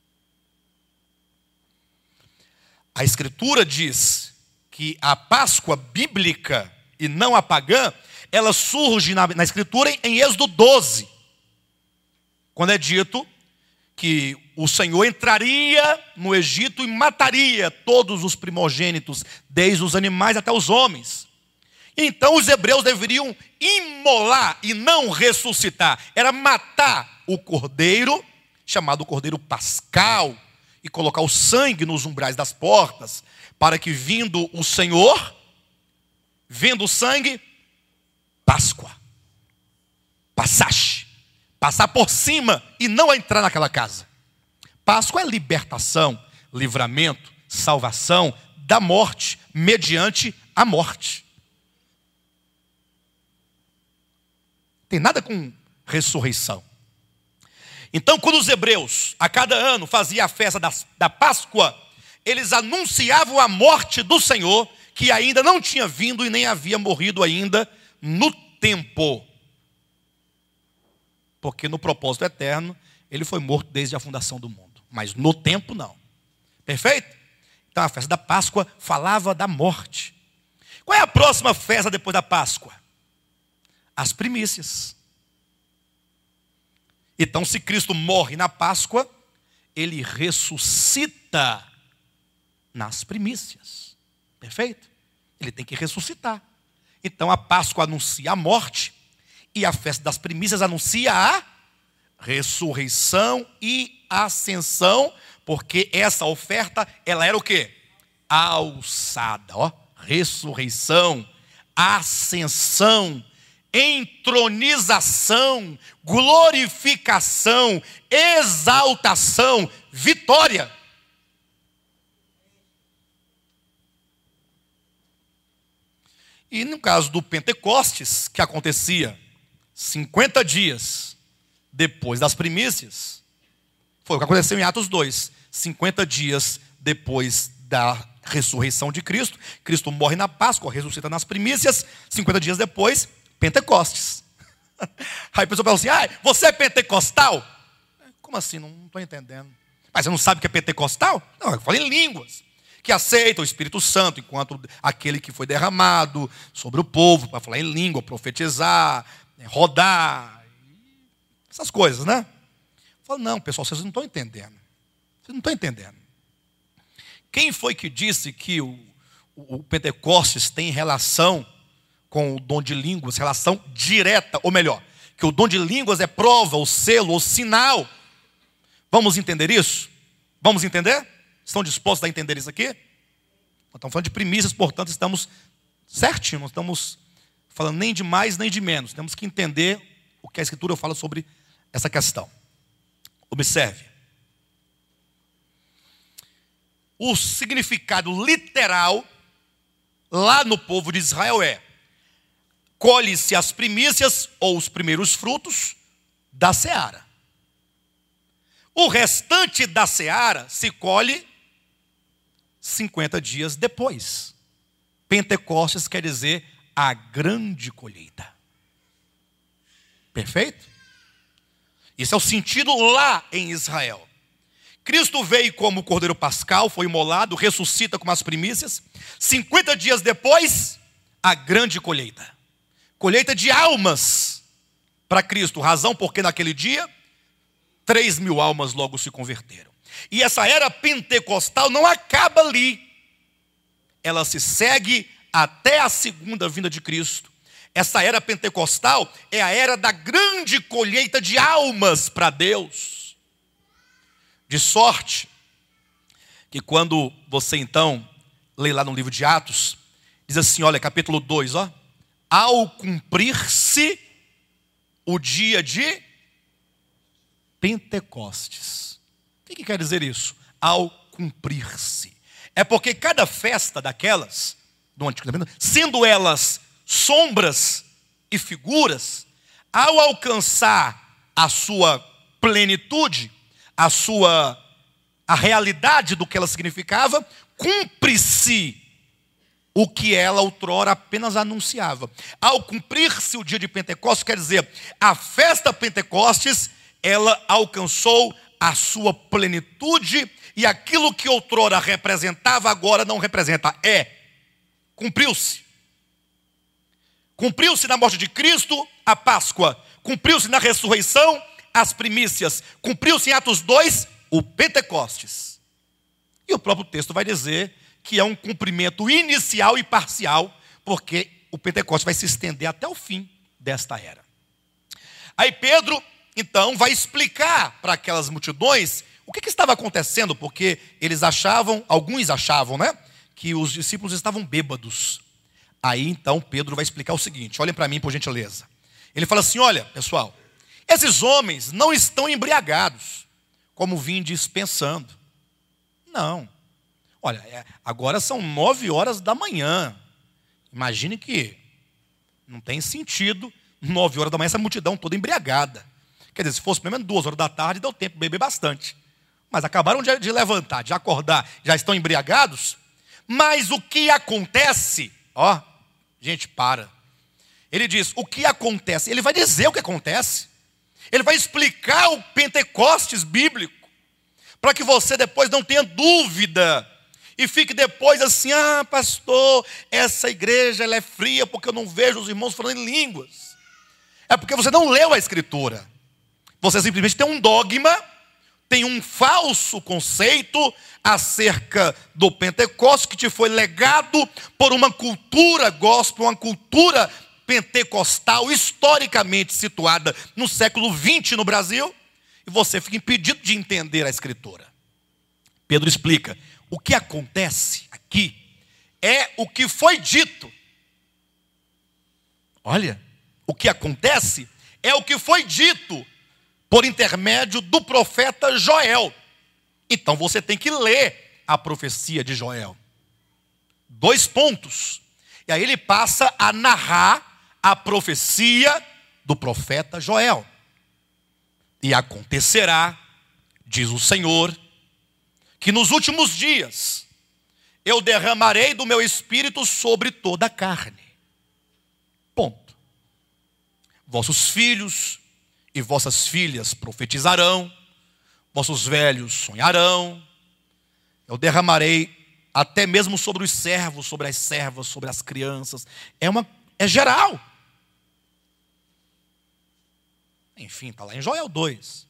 A Escritura diz que a Páscoa bíblica e não a pagã, ela surge na Escritura em Êxodo 12, quando é dito que o Senhor entraria no Egito e mataria todos os primogênitos, desde os animais até os homens. Então os hebreus deveriam imolar e não ressuscitar. Era matar o cordeiro, chamado cordeiro pascal, e colocar o sangue nos umbrais das portas, para que vindo o Senhor, vendo o sangue, Páscoa, passar por cima e não entrar naquela casa. Páscoa é libertação, livramento, salvação da morte, mediante a morte. Tem nada com ressurreição. Então, quando os hebreus, a cada ano, faziam a festa da Páscoa, eles anunciavam a morte do Senhor, que ainda não tinha vindo e nem havia morrido ainda no tempo. Porque no propósito eterno, ele foi morto desde a fundação do mundo. Mas no tempo, não. Perfeito? Então, a festa da Páscoa falava da morte. Qual é a próxima festa depois da Páscoa? As primícias. Então, se Cristo morre na Páscoa, ele ressuscita nas primícias. Perfeito? Ele tem que ressuscitar. Então a Páscoa anuncia a morte e a festa das primícias anuncia a ressurreição e ascensão, porque essa oferta, ela era o quê? Alçada, ó, ressurreição, ascensão, entronização, glorificação, exaltação, vitória. E no caso do Pentecostes, que acontecia 50 dias depois das primícias, foi o que aconteceu em Atos 2, 50 dias depois da ressurreição de Cristo. Cristo morre na Páscoa, ressuscita nas primícias, 50 dias depois, Pentecostes. Aí a pessoa fala assim, você é pentecostal? Como assim? Não estou entendendo. Mas você não sabe o que é pentecostal? Não, eu falo em línguas. Que aceita o Espírito Santo enquanto aquele que foi derramado sobre o povo, para falar em língua, profetizar, rodar, essas coisas, né? Eu falo, não, pessoal, vocês não estão entendendo. Vocês não estão entendendo. Quem foi que disse que o Pentecostes tem relação com o dom de línguas, relação direta, ou melhor, que o dom de línguas é prova, o selo, o sinal? Vamos entender isso? Vamos entender? Estão dispostos a entender isso aqui? Nós estamos falando de primícias, portanto, estamos certinho, não estamos falando nem de mais nem de menos. Temos que entender o que a Escritura fala sobre essa questão. Observe. O significado literal lá no povo de Israel é: colhe-se as primícias ou os primeiros frutos da seara. O restante da seara se colhe 50 dias depois. Pentecostes quer dizer a grande colheita. Perfeito? Esse é o sentido lá em Israel. Cristo veio como cordeiro pascal, foi imolado, ressuscita como as primícias. 50 dias depois, a grande colheita. Colheita de almas para Cristo. Razão porque naquele dia 3.000 almas logo se converteram. E essa era pentecostal não acaba ali. Ela se segue até a segunda vinda de Cristo. Essa era pentecostal é a era da grande colheita de almas para Deus. De sorte que quando você então lê lá no livro de Atos, diz assim, olha, capítulo 2, ó. Ao cumprir-se o dia de Pentecostes. O que quer dizer isso? Ao cumprir-se. É porque cada festa daquelas, do Antigo Testamento, sendo elas sombras e figuras, ao alcançar a sua plenitude, a realidade do que ela significava, cumpre-se o que ela outrora apenas anunciava. Ao cumprir-se o dia de Pentecostes, quer dizer, a festa Pentecostes, ela alcançou a sua plenitude e aquilo que outrora representava, agora não representa. Cumpriu-se. Cumpriu-se na morte de Cristo, a Páscoa. Cumpriu-se na ressurreição, as primícias. Cumpriu-se em Atos 2, o Pentecostes. E o próprio texto vai dizer que é um cumprimento inicial e parcial, porque o Pentecostes vai se estender até o fim desta era. Aí Pedro, então, vai explicar para aquelas multidões o que estava acontecendo, porque alguns achavam, né, que os discípulos estavam bêbados. Aí, então, Pedro vai explicar o seguinte, olhem para mim, por gentileza. Ele fala assim, olha, pessoal, esses homens não estão embriagados, como vindes pensando. Não. Olha, agora são 9 horas da manhã. Imagine que não tem sentido 9 horas da manhã essa multidão toda embriagada. Quer dizer, se fosse pelo menos 2 horas da tarde, deu tempo de beber bastante. Mas acabaram de levantar, de acordar, já estão embriagados. Mas o que acontece? Ó, gente, para. Ele diz, o que acontece? Ele vai dizer o que acontece. Ele vai explicar o Pentecostes bíblico, para que você depois não tenha dúvida e fique depois assim, pastor, essa igreja ela é fria porque eu não vejo os irmãos falando em línguas. É porque você não leu a Escritura. Você simplesmente tem um dogma, tem um falso conceito acerca do Pentecostes que te foi legado por uma cultura gospel, uma cultura pentecostal historicamente situada no século XX no Brasil, e você fica impedido de entender a Escritura. Pedro explica, o que acontece aqui é o que foi dito. Olha, o que acontece é o que foi dito por intermédio do profeta Joel. Então você tem que ler a profecia de Joel. 2 pontos. E aí ele passa a narrar a profecia do profeta Joel. E acontecerá, diz o Senhor, que nos últimos dias eu derramarei do meu espírito sobre toda a carne. Ponto. Vossos filhos e vossas filhas profetizarão, vossos velhos sonharão, eu derramarei até mesmo sobre os servos, sobre as servas, sobre as crianças. É geral. Enfim, está lá em Joel 2.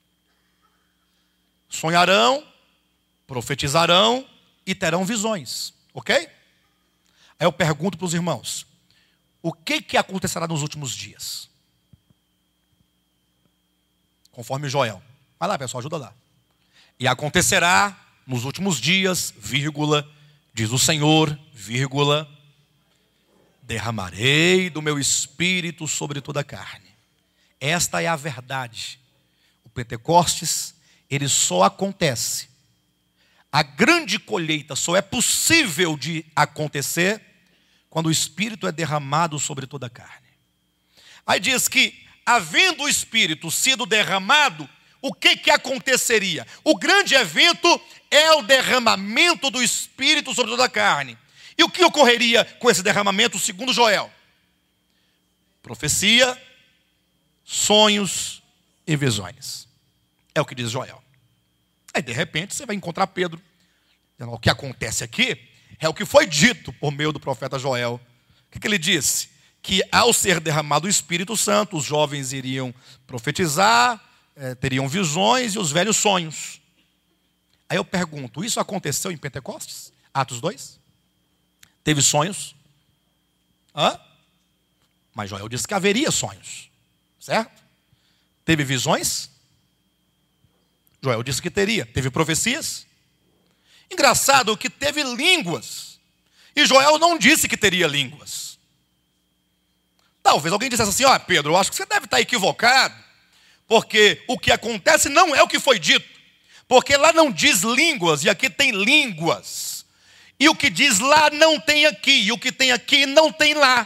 Sonharão, profetizarão e terão visões. Ok? Aí eu pergunto para os irmãos, o que acontecerá nos últimos dias? Conforme Joel. Vai lá, pessoal, ajuda lá. E acontecerá nos últimos dias, vírgula, diz o Senhor, vírgula, derramarei do meu espírito sobre toda a carne. Esta é a verdade. O Pentecostes, ele só acontece. A grande colheita só é possível de acontecer quando o Espírito é derramado sobre toda a carne. Aí diz que, havendo o Espírito sido derramado, o que aconteceria? O grande evento é o derramamento do Espírito sobre toda a carne. E o que ocorreria com esse derramamento, segundo Joel? Profecia, sonhos e visões. É o que diz Joel. Aí de repente você vai encontrar Pedro. O que acontece aqui é o que foi dito por meio do profeta Joel. O que ele disse? Que ao ser derramado o Espírito Santo, os jovens iriam profetizar, teriam visões e os velhos sonhos. Aí eu pergunto, isso aconteceu em Pentecostes? Atos 2? Teve sonhos? Mas Joel disse que haveria sonhos. Certo? Teve visões? Joel disse que teria. Teve profecias? Engraçado que teve línguas. E Joel não disse que teria línguas. Talvez alguém dissesse assim, Pedro, eu acho que você deve estar equivocado, porque o que acontece não é o que foi dito. Porque lá não diz línguas, e aqui tem línguas. E o que diz lá não tem aqui, e o que tem aqui não tem lá.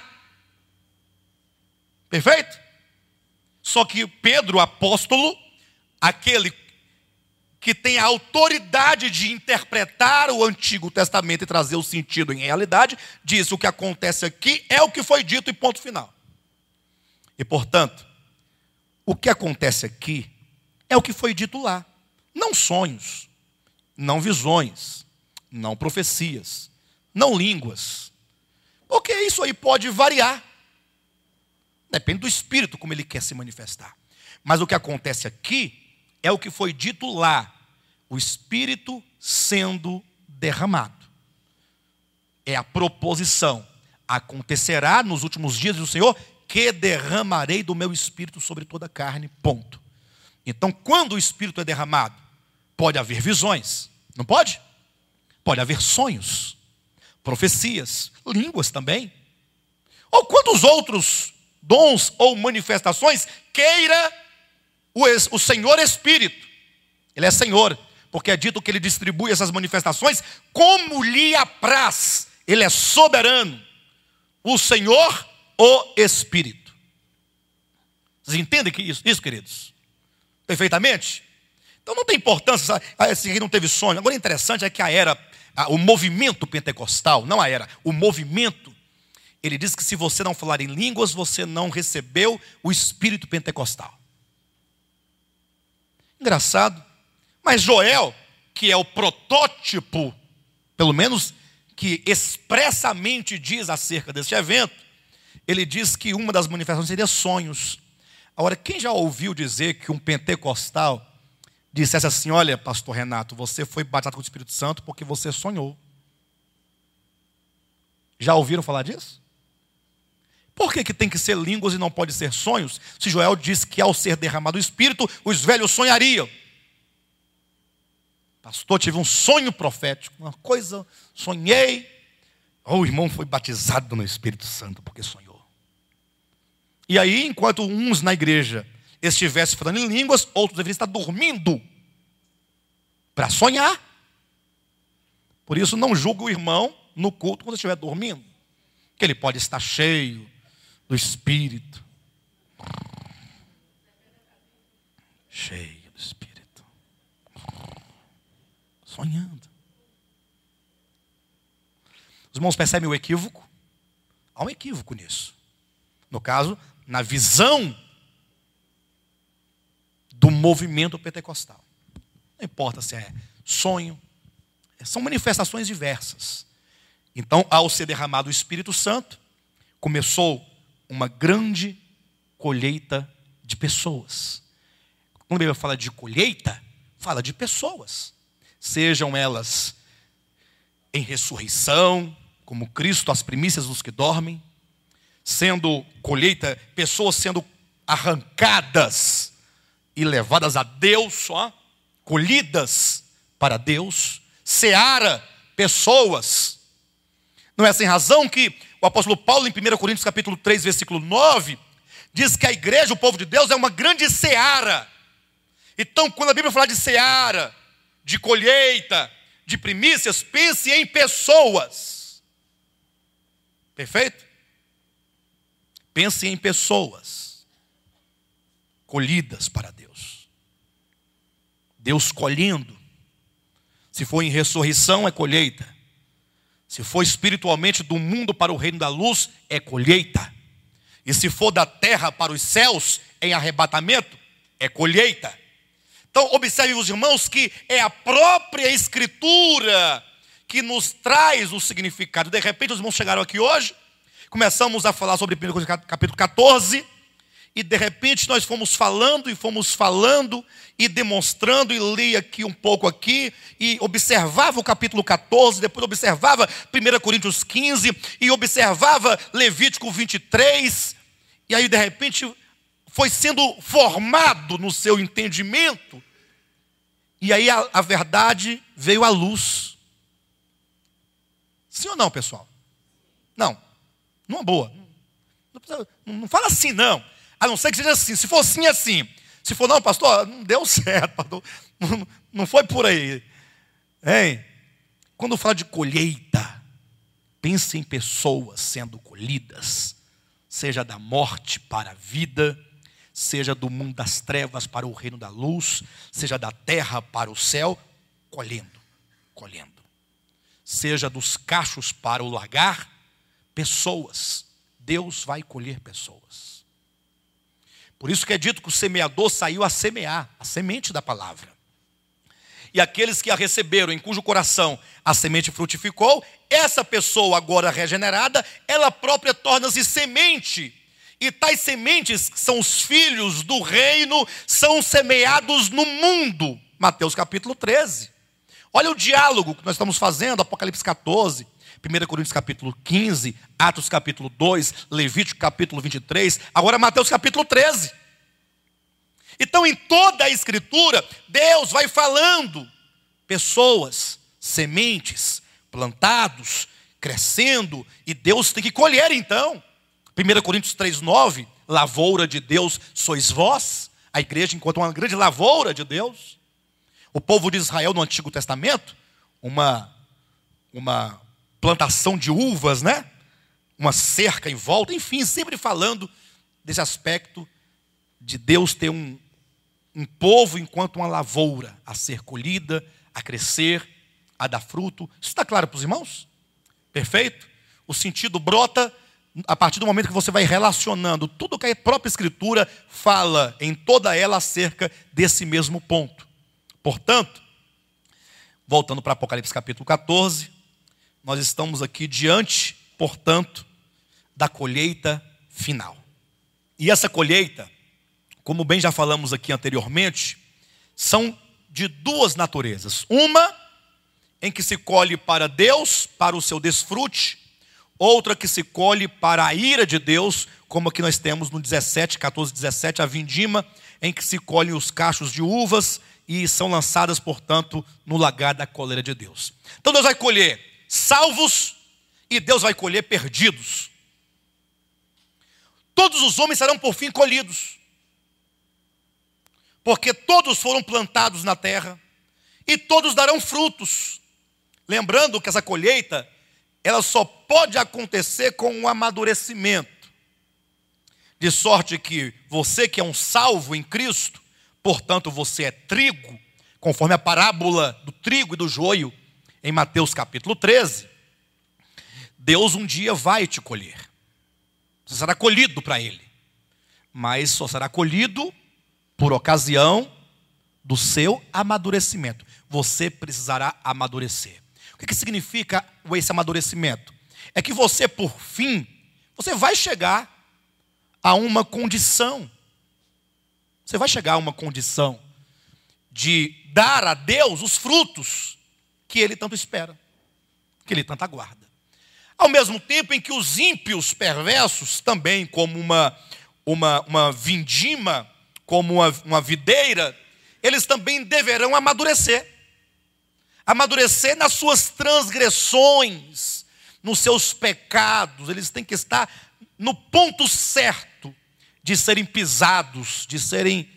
Perfeito? Só que Pedro, apóstolo, aquele que tem a autoridade de interpretar o Antigo Testamento e trazer o sentido em realidade, diz o que acontece aqui é o que foi dito e ponto final. E portanto, o que acontece aqui é o que foi dito lá. Não sonhos, não visões, não profecias, não línguas. Porque isso aí pode variar. Depende do Espírito, como ele quer se manifestar. Mas o que acontece aqui é o que foi dito lá. O Espírito sendo derramado. É a proposição. Acontecerá nos últimos dias do Senhor que derramarei do meu Espírito sobre toda a carne. Ponto. Então, quando o Espírito é derramado, pode haver visões. Não pode? Pode haver sonhos, profecias, línguas também. Ou quantos outros dons ou manifestações queira o Senhor Espírito. Ele é Senhor, porque é dito que ele distribui essas manifestações como lhe apraz. Ele é soberano. O Senhor, o Espírito. Vocês entendem que isso, queridos? Perfeitamente? Então não tem importância, esse rei não teve sonho. Agora o interessante é que o movimento pentecostal, não a era, o movimento, ele diz que se você não falar em línguas, você não recebeu o Espírito pentecostal. Engraçado. Mas Joel, que é o protótipo, pelo menos que expressamente diz acerca deste evento, ele diz que uma das manifestações seria sonhos. Agora, quem já ouviu dizer que um pentecostal dissesse assim: olha, pastor Renato, você foi batizado com o Espírito Santo porque você sonhou. Já ouviram falar disso? Por que tem que ser línguas e não pode ser sonhos? Se Joel disse que ao ser derramado o Espírito, os velhos sonhariam. Pastor, tive um sonho profético, uma coisa, sonhei. O irmão foi batizado no Espírito Santo porque sonhou. E aí, enquanto uns na igreja estivessem falando em línguas, outros deveriam estar dormindo para sonhar. Por isso, não julgue o irmão no culto quando estiver dormindo, que ele pode estar cheio do Espírito. Cheio do Espírito. Sonhando. Os irmãos percebem o equívoco? Há um equívoco nisso. No caso, na visão do movimento pentecostal. Não importa se é sonho, são manifestações diversas. Então, ao ser derramado o Espírito Santo, começou uma grande colheita de pessoas. Quando a Bíblia fala de colheita, fala de pessoas. Sejam elas em ressurreição, como Cristo, as primícias dos que dormem, sendo colheita, pessoas sendo arrancadas e levadas a Deus, colhidas para Deus, seara, pessoas. Não é sem razão que o apóstolo Paulo, em 1 Coríntios capítulo 3, versículo 9, diz que a igreja, o povo de Deus, é uma grande seara. Então, quando a Bíblia fala de seara, de colheita, de primícias, pense em pessoas. Perfeito? Pense em pessoas colhidas para Deus. Deus colhendo. Se for em ressurreição, é colheita. Se for espiritualmente do mundo para o reino da luz, é colheita. E se for da terra para os céus, em arrebatamento, é colheita. Então, observe os irmãos que é a própria Escritura que nos traz o significado. De repente, os irmãos chegaram aqui hoje, começamos a falar sobre 1 Coríntios capítulo 14, e de repente nós fomos falando e demonstrando, e li aqui um pouco aqui, e observava o capítulo 14, depois observava 1 Coríntios 15, e observava Levítico 23, e aí de repente foi sendo formado no seu entendimento, e aí a verdade veio à luz. Sim ou não, pessoal? Não, numa boa. Não fala assim, não. A não ser que seja assim. Se for sim, é assim. Se for não, pastor, não deu certo, pastor. Não foi por aí. Hein? Quando fala de colheita, pense em pessoas sendo colhidas, seja da morte para a vida, seja do mundo das trevas para o reino da luz, seja da terra para o céu, colhendo. Seja dos cachos para o lagar, pessoas. Deus vai colher pessoas. Por isso que é dito que o semeador saiu a semear, a semente da palavra. E aqueles que a receberam, em cujo coração a semente frutificou, essa pessoa agora regenerada, ela própria torna-se semente. E tais sementes, que são os filhos do reino, são semeados no mundo. Mateus capítulo 13. Olha o diálogo que nós estamos fazendo, Apocalipse 14, 1 Coríntios capítulo 15, Atos capítulo 2, Levítico capítulo 23, agora Mateus capítulo 13. Então, em toda a Escritura, Deus vai falando, pessoas, sementes, plantados, crescendo, e Deus tem que colher então. 1 Coríntios 3, 9, lavoura de Deus sois vós, a igreja enquanto uma grande lavoura de Deus. O povo de Israel no Antigo Testamento, uma plantação de uvas, né? Uma cerca em volta, enfim, sempre falando desse aspecto de Deus ter um povo enquanto uma lavoura a ser colhida, a crescer, a dar fruto. Isso está claro para os irmãos? Perfeito? O sentido brota a partir do momento que você vai relacionando tudo que a própria Escritura fala em toda ela acerca desse mesmo ponto. Portanto, voltando para Apocalipse capítulo 14, nós estamos aqui diante, portanto, da colheita final. E essa colheita, como bem já falamos aqui anteriormente, são de duas naturezas. Uma em que se colhe para Deus, para o seu desfrute. Outra que se colhe para a ira de Deus, como aqui nós temos no 14, 17, a vindima, em que se colhem os cachos de uvas e são lançadas, portanto, no lagar da cólera de Deus. Então Deus vai colher salvos e Deus vai colher perdidos. Todos os homens serão por fim colhidos, porque todos foram plantados na terra e todos darão frutos. Lembrando que essa colheita, ela só pode acontecer com um amadurecimento. De sorte que você que é um salvo em Cristo, portanto você é trigo, conforme a parábola do trigo e do joio, em Mateus capítulo 13, Deus um dia vai te colher. Você será colhido para Ele, mas só será colhido por ocasião do seu amadurecimento. Você precisará amadurecer. O que significa esse amadurecimento? É que você, por fim, você vai chegar a uma condição. Você vai chegar a uma condição de dar a Deus os frutos que Ele tanto espera, que Ele tanto aguarda. Ao mesmo tempo em que os ímpios perversos, também como uma vindima, como uma videira, eles também deverão amadurecer. Amadurecer nas suas transgressões, nos seus pecados. Eles têm que estar no ponto certo de serem pisados, de serem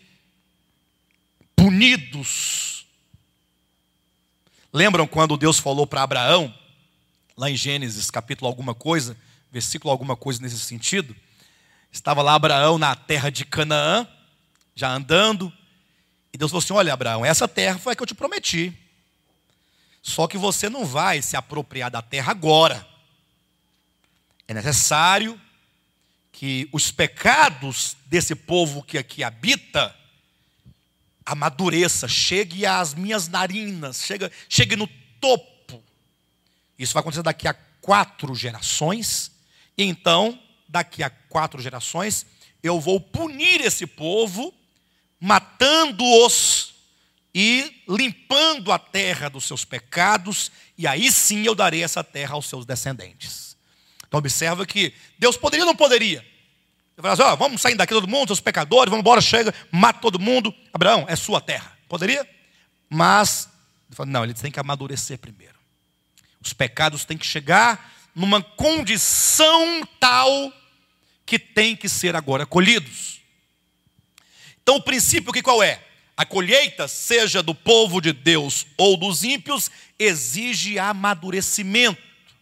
punidos. Lembram quando Deus falou para Abraão, lá em Gênesis, capítulo alguma coisa, versículo alguma coisa nesse sentido? Estava lá Abraão na terra de Canaã, já andando, e Deus falou assim: olha, Abraão, essa terra foi a que eu te prometi. Só que você não vai se apropriar da terra agora. É necessário que os pecados desse povo que aqui habita amadureça, chegue às minhas narinas, chegue no topo. Isso vai acontecer daqui a 4 gerações. E então, daqui a 4 gerações, eu vou punir esse povo, matando-os e limpando a terra dos seus pecados, e aí sim eu darei essa terra aos seus descendentes. Então observa que Deus poderia ou não poderia? Ele fala assim: vamos sair daqui todo mundo, seus pecadores, vamos embora, chega, mata todo mundo. Abraão, é sua terra. Poderia? Mas, ele fala, não, eles têm que amadurecer primeiro. Os pecados têm que chegar numa condição tal que tem que ser agora colhidos. Então o princípio que qual é? A colheita, seja do povo de Deus ou dos ímpios, exige amadurecimento.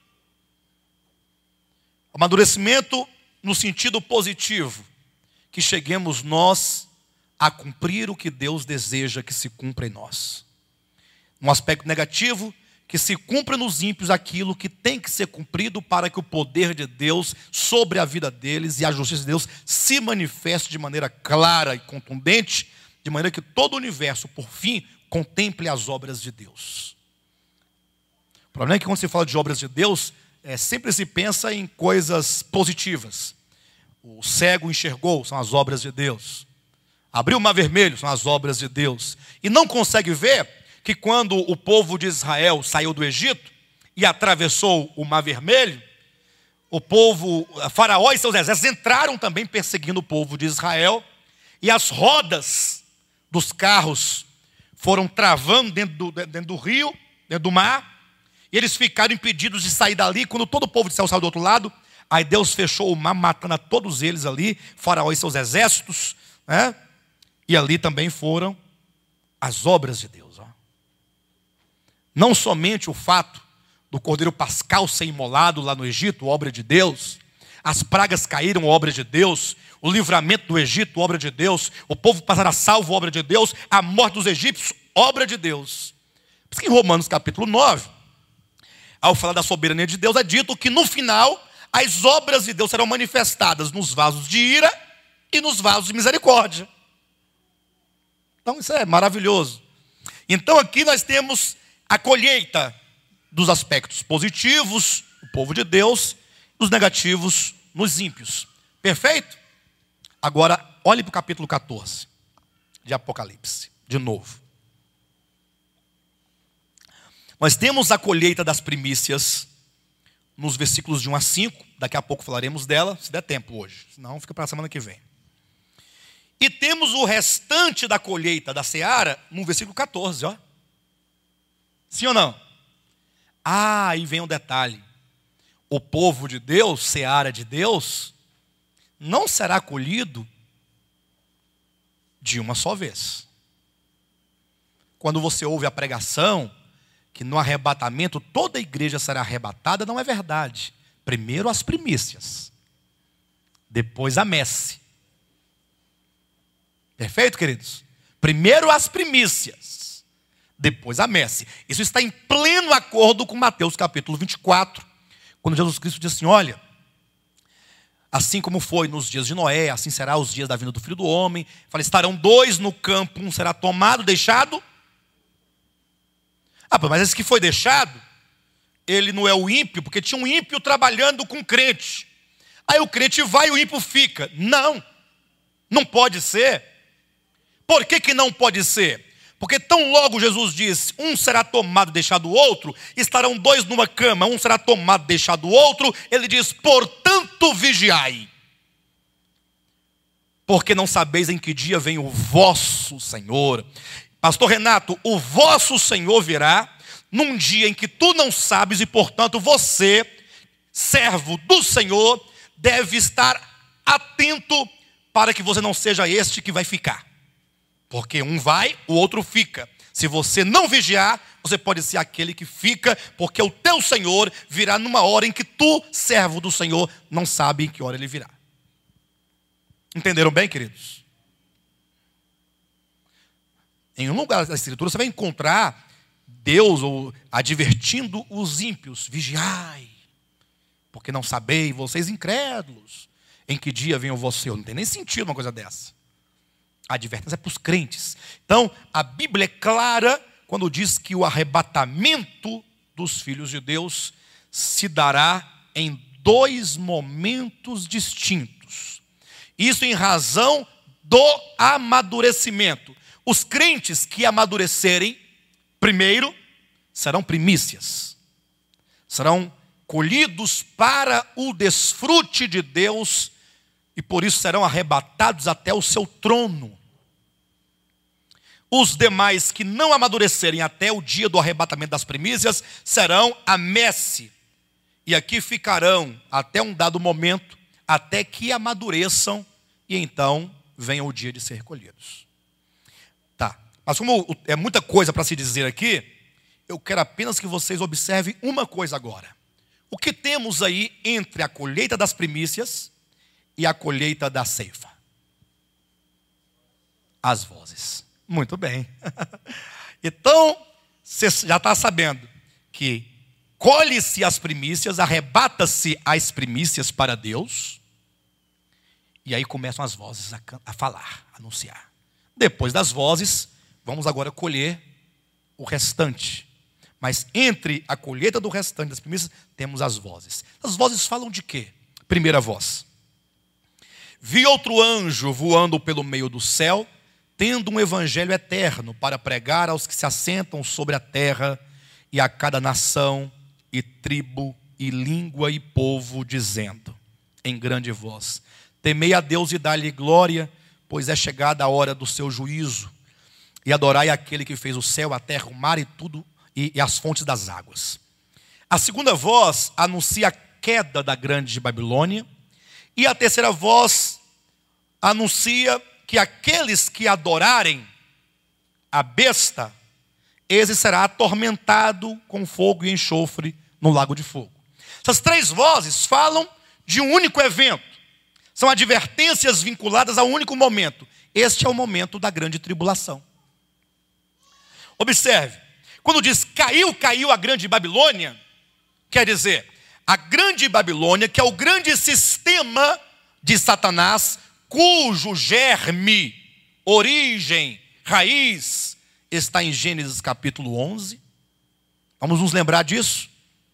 Amadurecimento no sentido positivo, que cheguemos nós a cumprir o que Deus deseja que se cumpra em nós. No aspecto negativo, que se cumpra nos ímpios aquilo que tem que ser cumprido para que o poder de Deus sobre a vida deles e a justiça de Deus se manifeste de maneira clara e contundente, de maneira que todo o universo, por fim, contemple as obras de Deus. O problema é que quando se fala de obras de Deus, sempre se pensa em coisas positivas. O cego enxergou, são as obras de Deus. Abriu o mar vermelho, são as obras de Deus. E não consegue ver que quando o povo de Israel saiu do Egito e atravessou o mar vermelho, o povo, Faraó e seus exércitos entraram também perseguindo o povo de Israel, e as rodas dos carros foram travando dentro do rio, dentro do mar, e eles ficaram impedidos de sair dali. Quando todo o povo de Israel saiu do outro lado, aí Deus fechou o mar, matando a todos eles ali, Faraó e seus exércitos, né? E ali também foram as obras de Deus. Não somente o fato do cordeiro pascal ser imolado lá no Egito, obra de Deus, as pragas caíram, obra de Deus, o livramento do Egito, obra de Deus, o povo passará salvo, obra de Deus, a morte dos egípcios, obra de Deus. Por isso que em Romanos capítulo 9, ao falar da soberania de Deus, é dito que no final as obras de Deus serão manifestadas nos vasos de ira e nos vasos de misericórdia. Então isso é maravilhoso. Então aqui nós temos a colheita dos aspectos positivos, o povo de Deus, dos negativos, nos ímpios. Perfeito? Agora, olhe para o capítulo 14 de Apocalipse, de novo. Nós temos a colheita das primícias nos versículos de 1 a 5. Daqui a pouco falaremos dela, se der tempo hoje. Senão fica para a semana que vem. E temos o restante da colheita da seara no versículo 14, ó. Sim ou não? Ah, aí vem um detalhe. O povo de Deus, seara de Deus, não será colhido de uma só vez. Quando você ouve a pregação, que no arrebatamento toda a igreja será arrebatada, não é verdade. Primeiro as primícias, depois a messe. Perfeito, queridos? Primeiro as primícias, depois a messe. Isso está em pleno acordo com Mateus capítulo 24, quando Jesus Cristo diz assim, olha, assim como foi nos dias de Noé, assim será os dias da vinda do Filho do Homem. Fala, estarão dois no campo, um será tomado, deixado. Ah, mas esse que foi deixado, ele não é o ímpio, porque tinha um ímpio trabalhando com crente. Aí o crente vai e o ímpio fica. Não, não pode ser. Por que não pode ser? Porque tão logo Jesus disse, um será tomado, deixado o outro, estarão dois numa cama, um será tomado, deixado o outro, ele diz, portanto vigiai, porque não sabeis em que dia vem o vosso Senhor. Pastor Renato, o vosso Senhor virá num dia em que tu não sabes e, portanto, você, servo do Senhor, deve estar atento para que você não seja este que vai ficar. Porque um vai, o outro fica. Se você não vigiar, você pode ser aquele que fica, porque o teu Senhor virá numa hora em que tu, servo do Senhor, não sabe em que hora ele virá. Entenderam bem, queridos? Em um lugar da Escritura você vai encontrar Deus advertindo os ímpios, vigiai, porque não sabeis, vocês incrédulos, em que dia vem o vosso Senhor. Não tem nem sentido uma coisa dessa. A advertência é para os crentes. Então, a Bíblia é clara quando diz que o arrebatamento dos filhos de Deus se dará em dois momentos distintos. Isso em razão do amadurecimento. Os crentes que amadurecerem, primeiro, serão primícias. Serão colhidos para o desfrute de Deus e por isso serão arrebatados até o seu trono. Os demais que não amadurecerem até o dia do arrebatamento das primícias serão a messe. E aqui ficarão até um dado momento, até que amadureçam e então venha o dia de ser recolhidos. Tá, mas como é muita coisa para se dizer aqui, eu quero apenas que vocês observem uma coisa agora. O que temos aí entre a colheita das primícias e a colheita da ceifa? As vozes. Muito bem. Então, você já está sabendo que colhe-se as primícias, arrebata-se as primícias para Deus, e aí começam as vozes a falar, a anunciar. Depois das vozes, vamos agora colher o restante. Mas entre a colheita do restante das primícias, temos as vozes. As vozes falam de quê? Primeira voz. Vi outro anjo voando pelo meio do céu, tendo um evangelho eterno para pregar aos que se assentam sobre a terra e a cada nação e tribo e língua e povo, dizendo em grande voz: temei a Deus e dai-lhe glória, pois é chegada a hora do seu juízo, e adorai aquele que fez o céu, a terra, o mar e tudo, e as fontes das águas. A segunda voz anuncia a queda da grande Babilônia, e a terceira voz anuncia que aqueles que adorarem a besta, esse será atormentado com fogo e enxofre no lago de fogo. Essas três vozes falam de um único evento. São advertências vinculadas a um único momento. Este é o momento da grande tribulação. Observe, quando diz caiu a grande Babilônia, quer dizer, a grande Babilônia, que é o grande sistema de Satanás, cujo germe, origem, raiz, está em Gênesis capítulo 11. Vamos nos lembrar disso?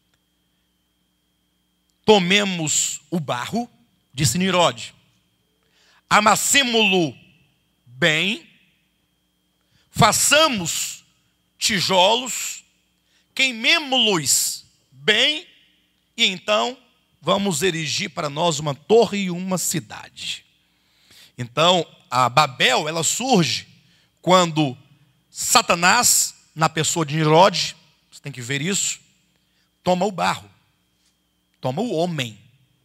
Tomemos o barro, disse Nirode, amassemo-lo bem, façamos tijolos, queimemo-los bem, e então vamos erigir para nós uma torre e uma cidade. Então, a Babel, ela surge quando Satanás, na pessoa de Nimrod, você tem que ver isso, toma o barro, toma o homem.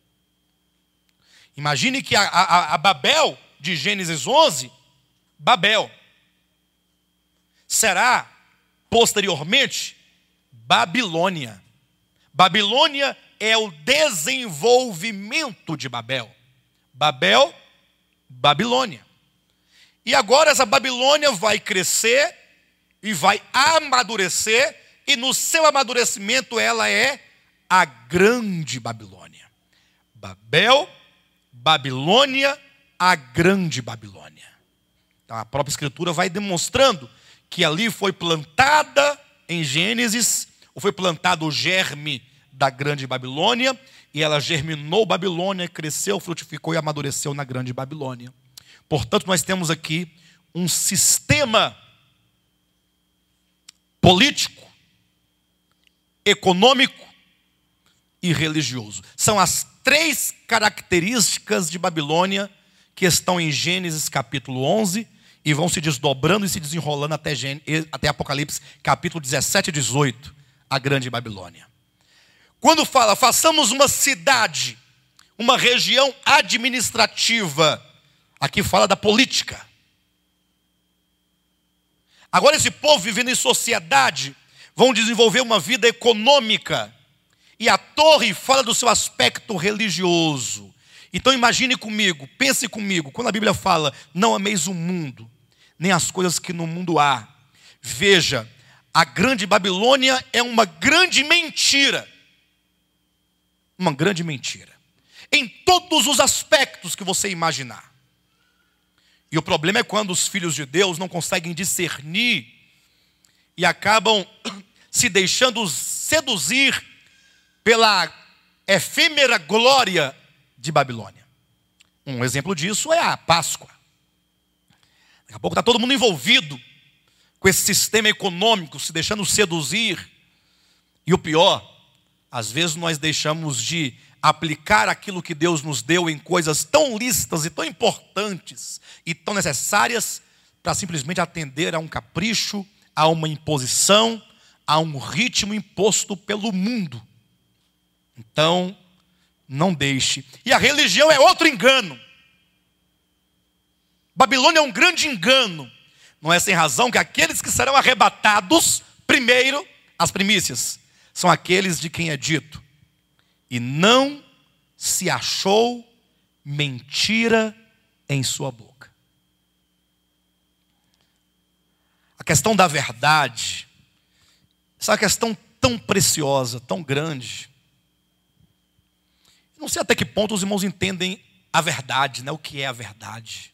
Imagine que a Babel de Gênesis 11, Babel, será posteriormente Babilônia. Babilônia é o desenvolvimento de Babel. Babel, Babilônia. E agora essa Babilônia vai crescer e vai amadurecer, e no seu amadurecimento ela é a grande Babilônia. Babel, Babilônia, a grande Babilônia. Então a própria Escritura vai demonstrando que ali foi plantada em Gênesis, ou foi plantado o germe da grande Babilônia, e ela germinou Babilônia, cresceu, frutificou e amadureceu na grande Babilônia. Portanto, nós temos aqui um sistema político, econômico e religioso. São as três características de Babilônia que estão em Gênesis capítulo 11 e vão se desdobrando e se desenrolando até Apocalipse capítulo 17 e 18, a grande Babilônia. Quando fala, façamos uma cidade, uma região administrativa, aqui fala da política. Agora esse povo vivendo em sociedade, vão desenvolver uma vida econômica. E a torre fala do seu aspecto religioso. Então imagine comigo, pense comigo, quando a Bíblia fala, não ameis o mundo, nem as coisas que no mundo há. Veja, a grande Babilônia é uma grande mentira. Uma grande mentira. Em todos os aspectos que você imaginar. E o problema é quando os filhos de Deus não conseguem discernir e acabam se deixando seduzir pela efêmera glória de Babilônia. Um exemplo disso é a Páscoa. Daqui a pouco está todo mundo envolvido com esse sistema econômico, se deixando seduzir. E o pior, às vezes nós deixamos de aplicar aquilo que Deus nos deu em coisas tão lícitas e tão importantes e tão necessárias para simplesmente atender a um capricho, a uma imposição, a um ritmo imposto pelo mundo. Então, não deixe. E a religião é outro engano. Babilônia é um grande engano. Não é sem razão que aqueles que serão arrebatados, primeiro, as primícias, são aqueles de quem é dito: e não se achou mentira em sua boca. A questão da verdade, essa é uma questão tão preciosa, tão grande. Não sei até que ponto os irmãos entendem a verdade, né? O que é a verdade.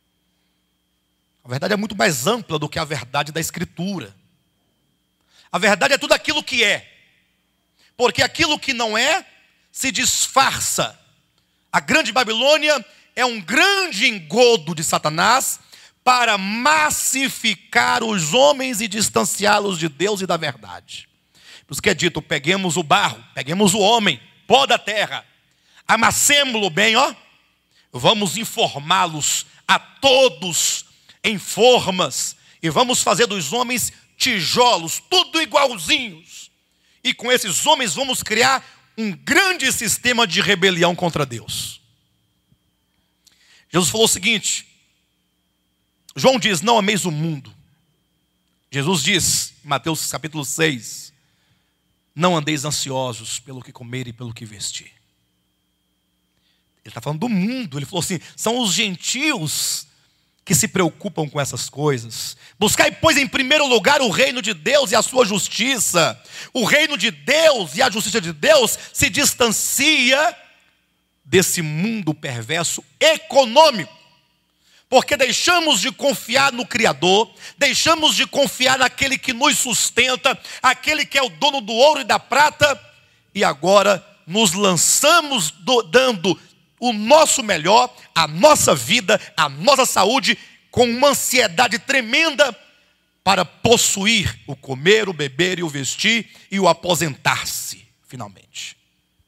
A verdade é muito mais ampla do que a verdade da Escritura. A verdade é tudo aquilo que é. Porque aquilo que não é, se disfarça. A grande Babilônia é um grande engodo de Satanás para massificar os homens e distanciá-los de Deus e da verdade. Por isso que é dito, peguemos o barro, peguemos o homem, pó da terra, amassemo-lo bem, ó. Vamos informá-los a todos em formas e vamos fazer dos homens tijolos, tudo igualzinhos. E com esses homens vamos criar um grande sistema de rebelião contra Deus. Jesus falou o seguinte, João diz, não ameis o mundo. Jesus diz, em Mateus capítulo 6, não andeis ansiosos pelo que comer e pelo que vestir. Ele está falando do mundo, ele falou assim, são os gentios que se preocupam com essas coisas. Buscai, pois, em primeiro lugar o reino de Deus e a sua justiça. O reino de Deus e a justiça de Deus se distancia desse mundo perverso econômico. Porque deixamos de confiar no Criador, deixamos de confiar naquele que nos sustenta, aquele que é o dono do ouro e da prata, e agora nos lançamos dando o nosso melhor, a nossa vida, a nossa saúde, com uma ansiedade tremenda para possuir o comer, o beber e o vestir e o aposentar-se, finalmente.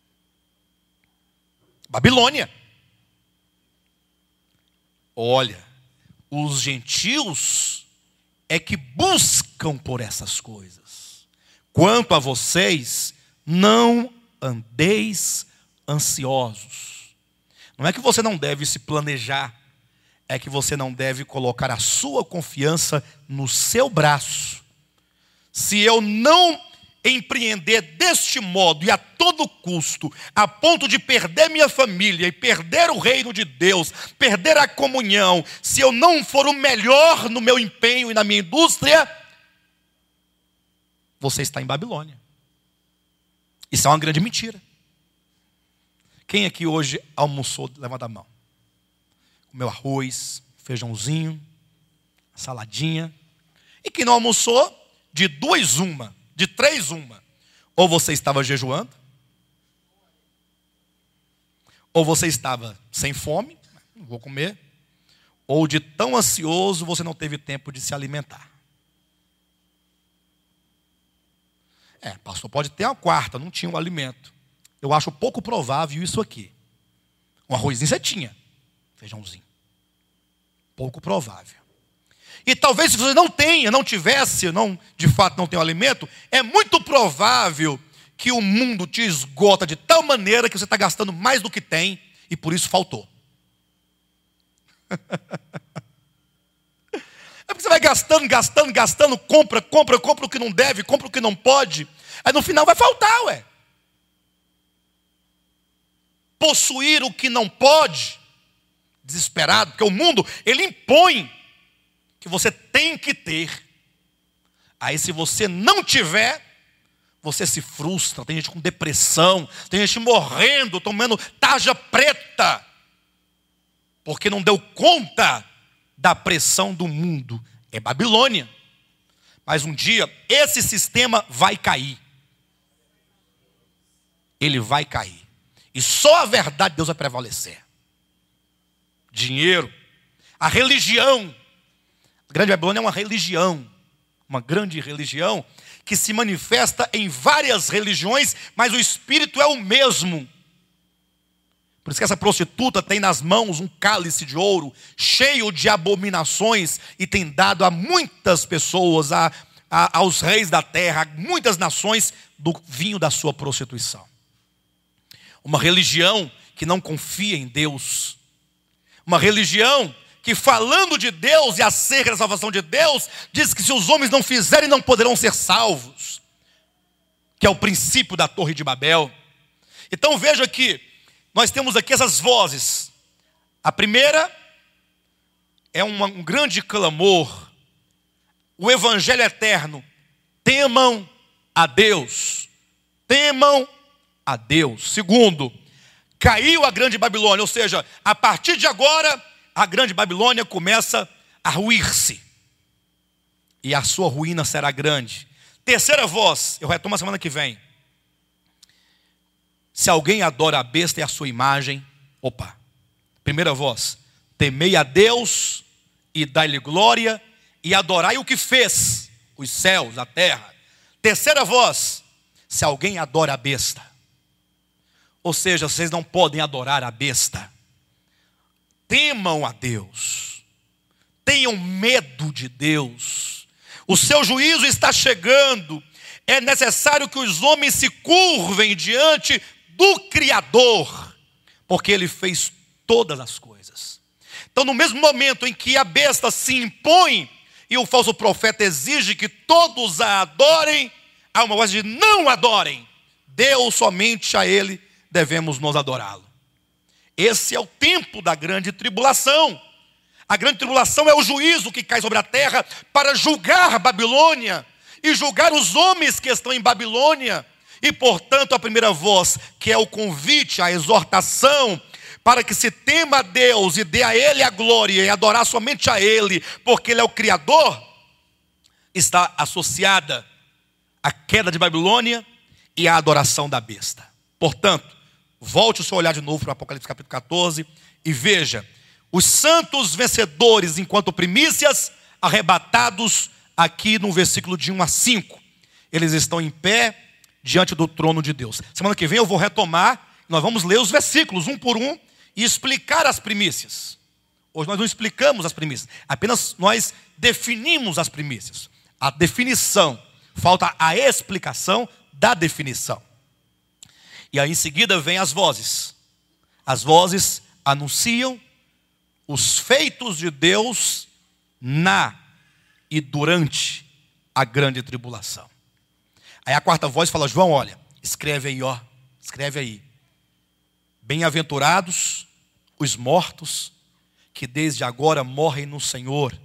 Babilônia. Olha, os gentios é que buscam por essas coisas. Quanto a vocês, não andeis ansiosos. Não é que você não deve se planejar, é que você não deve colocar a sua confiança no seu braço. Se eu não empreender deste modo e a todo custo, a ponto de perder minha família e perder o reino de Deus, perder a comunhão, se eu não for o melhor no meu empenho e na minha indústria, você está em Babilônia. Isso é uma grande mentira. Quem aqui hoje almoçou? Levanta a mão. Comeu arroz, feijãozinho, saladinha. E quem não almoçou, de 2 uma, de 3 uma. Ou você estava jejuando, ou você estava sem fome, não vou comer, ou de tão ansioso você não teve tempo de se alimentar. Pastor, pode ter uma quarta, não tinha um alimento. Eu acho pouco provável isso aqui. Um arrozinho você tinha, feijãozinho. Pouco provável. E talvez se você não tivesse, de fato não tem um alimento, é muito provável que o mundo te esgota de tal maneira que você está gastando mais do que tem e por isso faltou. É porque você vai gastando, compra o que não deve, compra o que não pode. Aí no final vai faltar, ué. Possuir o que não pode, desesperado, porque o mundo, ele impõe que você tem que ter. Aí se você não tiver, você se frustra. Tem gente com depressão, tem gente morrendo, tomando tarja preta, porque não deu conta da pressão do mundo. É Babilônia. Mas um dia esse sistema vai cair. Ele vai cair. E só a verdade de Deus vai prevalecer. Dinheiro, a religião. A grande Babilônia é uma religião. Uma grande religião que se manifesta em várias religiões, mas o espírito é o mesmo. Por isso que essa prostituta tem nas mãos um cálice de ouro cheio de abominações e tem dado a muitas pessoas, aos reis da terra, a muitas nações, do vinho da sua prostituição. Uma religião que não confia em Deus. Uma religião que, falando de Deus e acerca da salvação de Deus, diz que se os homens não fizerem, não poderão ser salvos. Que é o princípio da Torre de Babel. Então veja que nós temos aqui essas vozes. A primeira é um grande clamor. O evangelho eterno. Temam a Deus. Temam a Deus. Segundo, caiu a grande Babilônia. Ou seja, a partir de agora, a grande Babilônia começa a ruir-se. E a sua ruína será grande. Terceira voz, eu retomo a semana que vem. Se alguém adora a besta e a sua imagem, primeira voz, temei a Deus e dai-lhe glória e adorai o que fez, os céus, a terra. Terceira voz, se alguém adora a besta. Ou seja, vocês não podem adorar a besta. Temam a Deus. Tenham medo de Deus. O seu juízo está chegando. É necessário que os homens se curvem diante do Criador, porque Ele fez todas as coisas. Então, no mesmo momento em que a besta se impõe e o falso profeta exige que todos a adorem, há uma voz de não adorem. Deus, somente a Ele devemos nos adorá-lo. Esse é o tempo da grande tribulação. A grande tribulação é o juízo que cai sobre a terra para julgar Babilônia e julgar os homens que estão em Babilônia. E portanto a primeira voz, que é o convite, a exortação, para que se tema a Deus e dê a Ele a glória e adorar somente a Ele, porque Ele é o Criador, está associada à queda de Babilônia e à adoração da besta. Portanto, volte o seu olhar de novo para o Apocalipse capítulo 14 e veja, os santos vencedores enquanto primícias, arrebatados aqui no versículo de 1 a 5. Eles estão em pé diante do trono de Deus. Semana que vem eu vou retomar, nós vamos ler os versículos um por um e explicar as primícias. Hoje nós não explicamos as primícias, apenas nós definimos as primícias. A definição, falta a explicação da definição. E aí em seguida vem as vozes. As vozes anunciam os feitos de Deus na e durante a grande tribulação. Aí a quarta voz fala: João, olha, escreve aí, ó, escreve aí. Bem-aventurados os mortos que desde agora morrem no Senhor.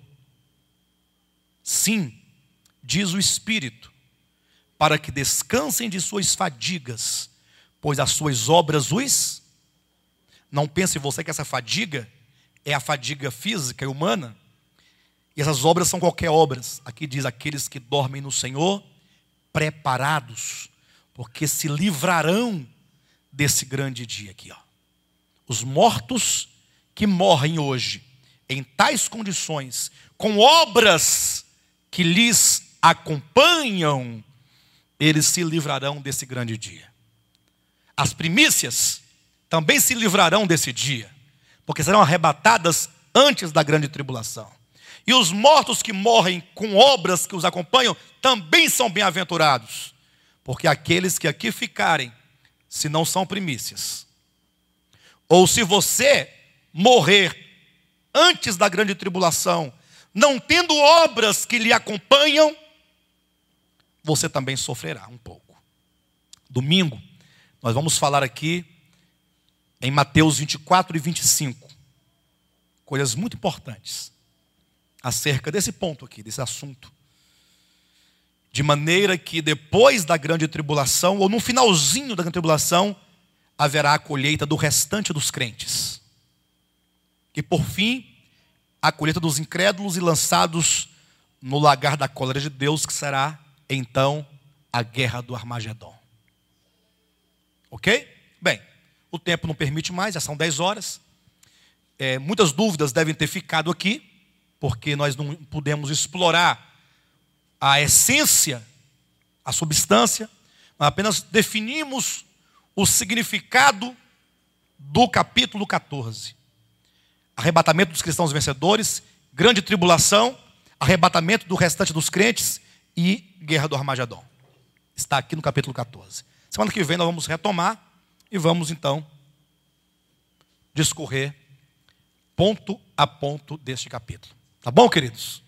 Sim, diz o Espírito, para que descansem de suas fadigas, pois as suas obras os... Não pense você que essa fadiga é a fadiga física e humana. E essas obras são qualquer obras. Aqui diz: aqueles que dormem no Senhor, preparados, porque se livrarão desse grande dia aqui, ó. Os mortos que morrem hoje, em tais condições, com obras que lhes acompanham, eles se livrarão desse grande dia. As primícias também se livrarão desse dia, porque serão arrebatadas antes da grande tribulação. E os mortos que morrem com obras que os acompanham também são bem-aventurados, porque aqueles que aqui ficarem, se não são primícias, ou se você morrer antes da grande tribulação, não tendo obras que lhe acompanham, você também sofrerá um pouco. Domingo, nós vamos falar aqui em Mateus 24 e 25, coisas muito importantes acerca desse ponto aqui, desse assunto. De maneira que depois da grande tribulação, ou no finalzinho da grande tribulação, haverá a colheita do restante dos crentes. E por fim, a colheita dos incrédulos e lançados no lagar da cólera de Deus, que será então a guerra do Armagedon. Ok? Bem, o tempo não permite mais, já são 10 horas. Muitas dúvidas devem ter ficado aqui, porque nós não pudemos explorar a essência, a substância, mas apenas definimos o significado do capítulo 14. Arrebatamento dos cristãos vencedores, grande tribulação, arrebatamento do restante dos crentes e guerra do Armagedon. Está aqui no capítulo 14. Semana que vem nós vamos retomar e vamos então discorrer ponto a ponto deste capítulo. Tá bom, queridos?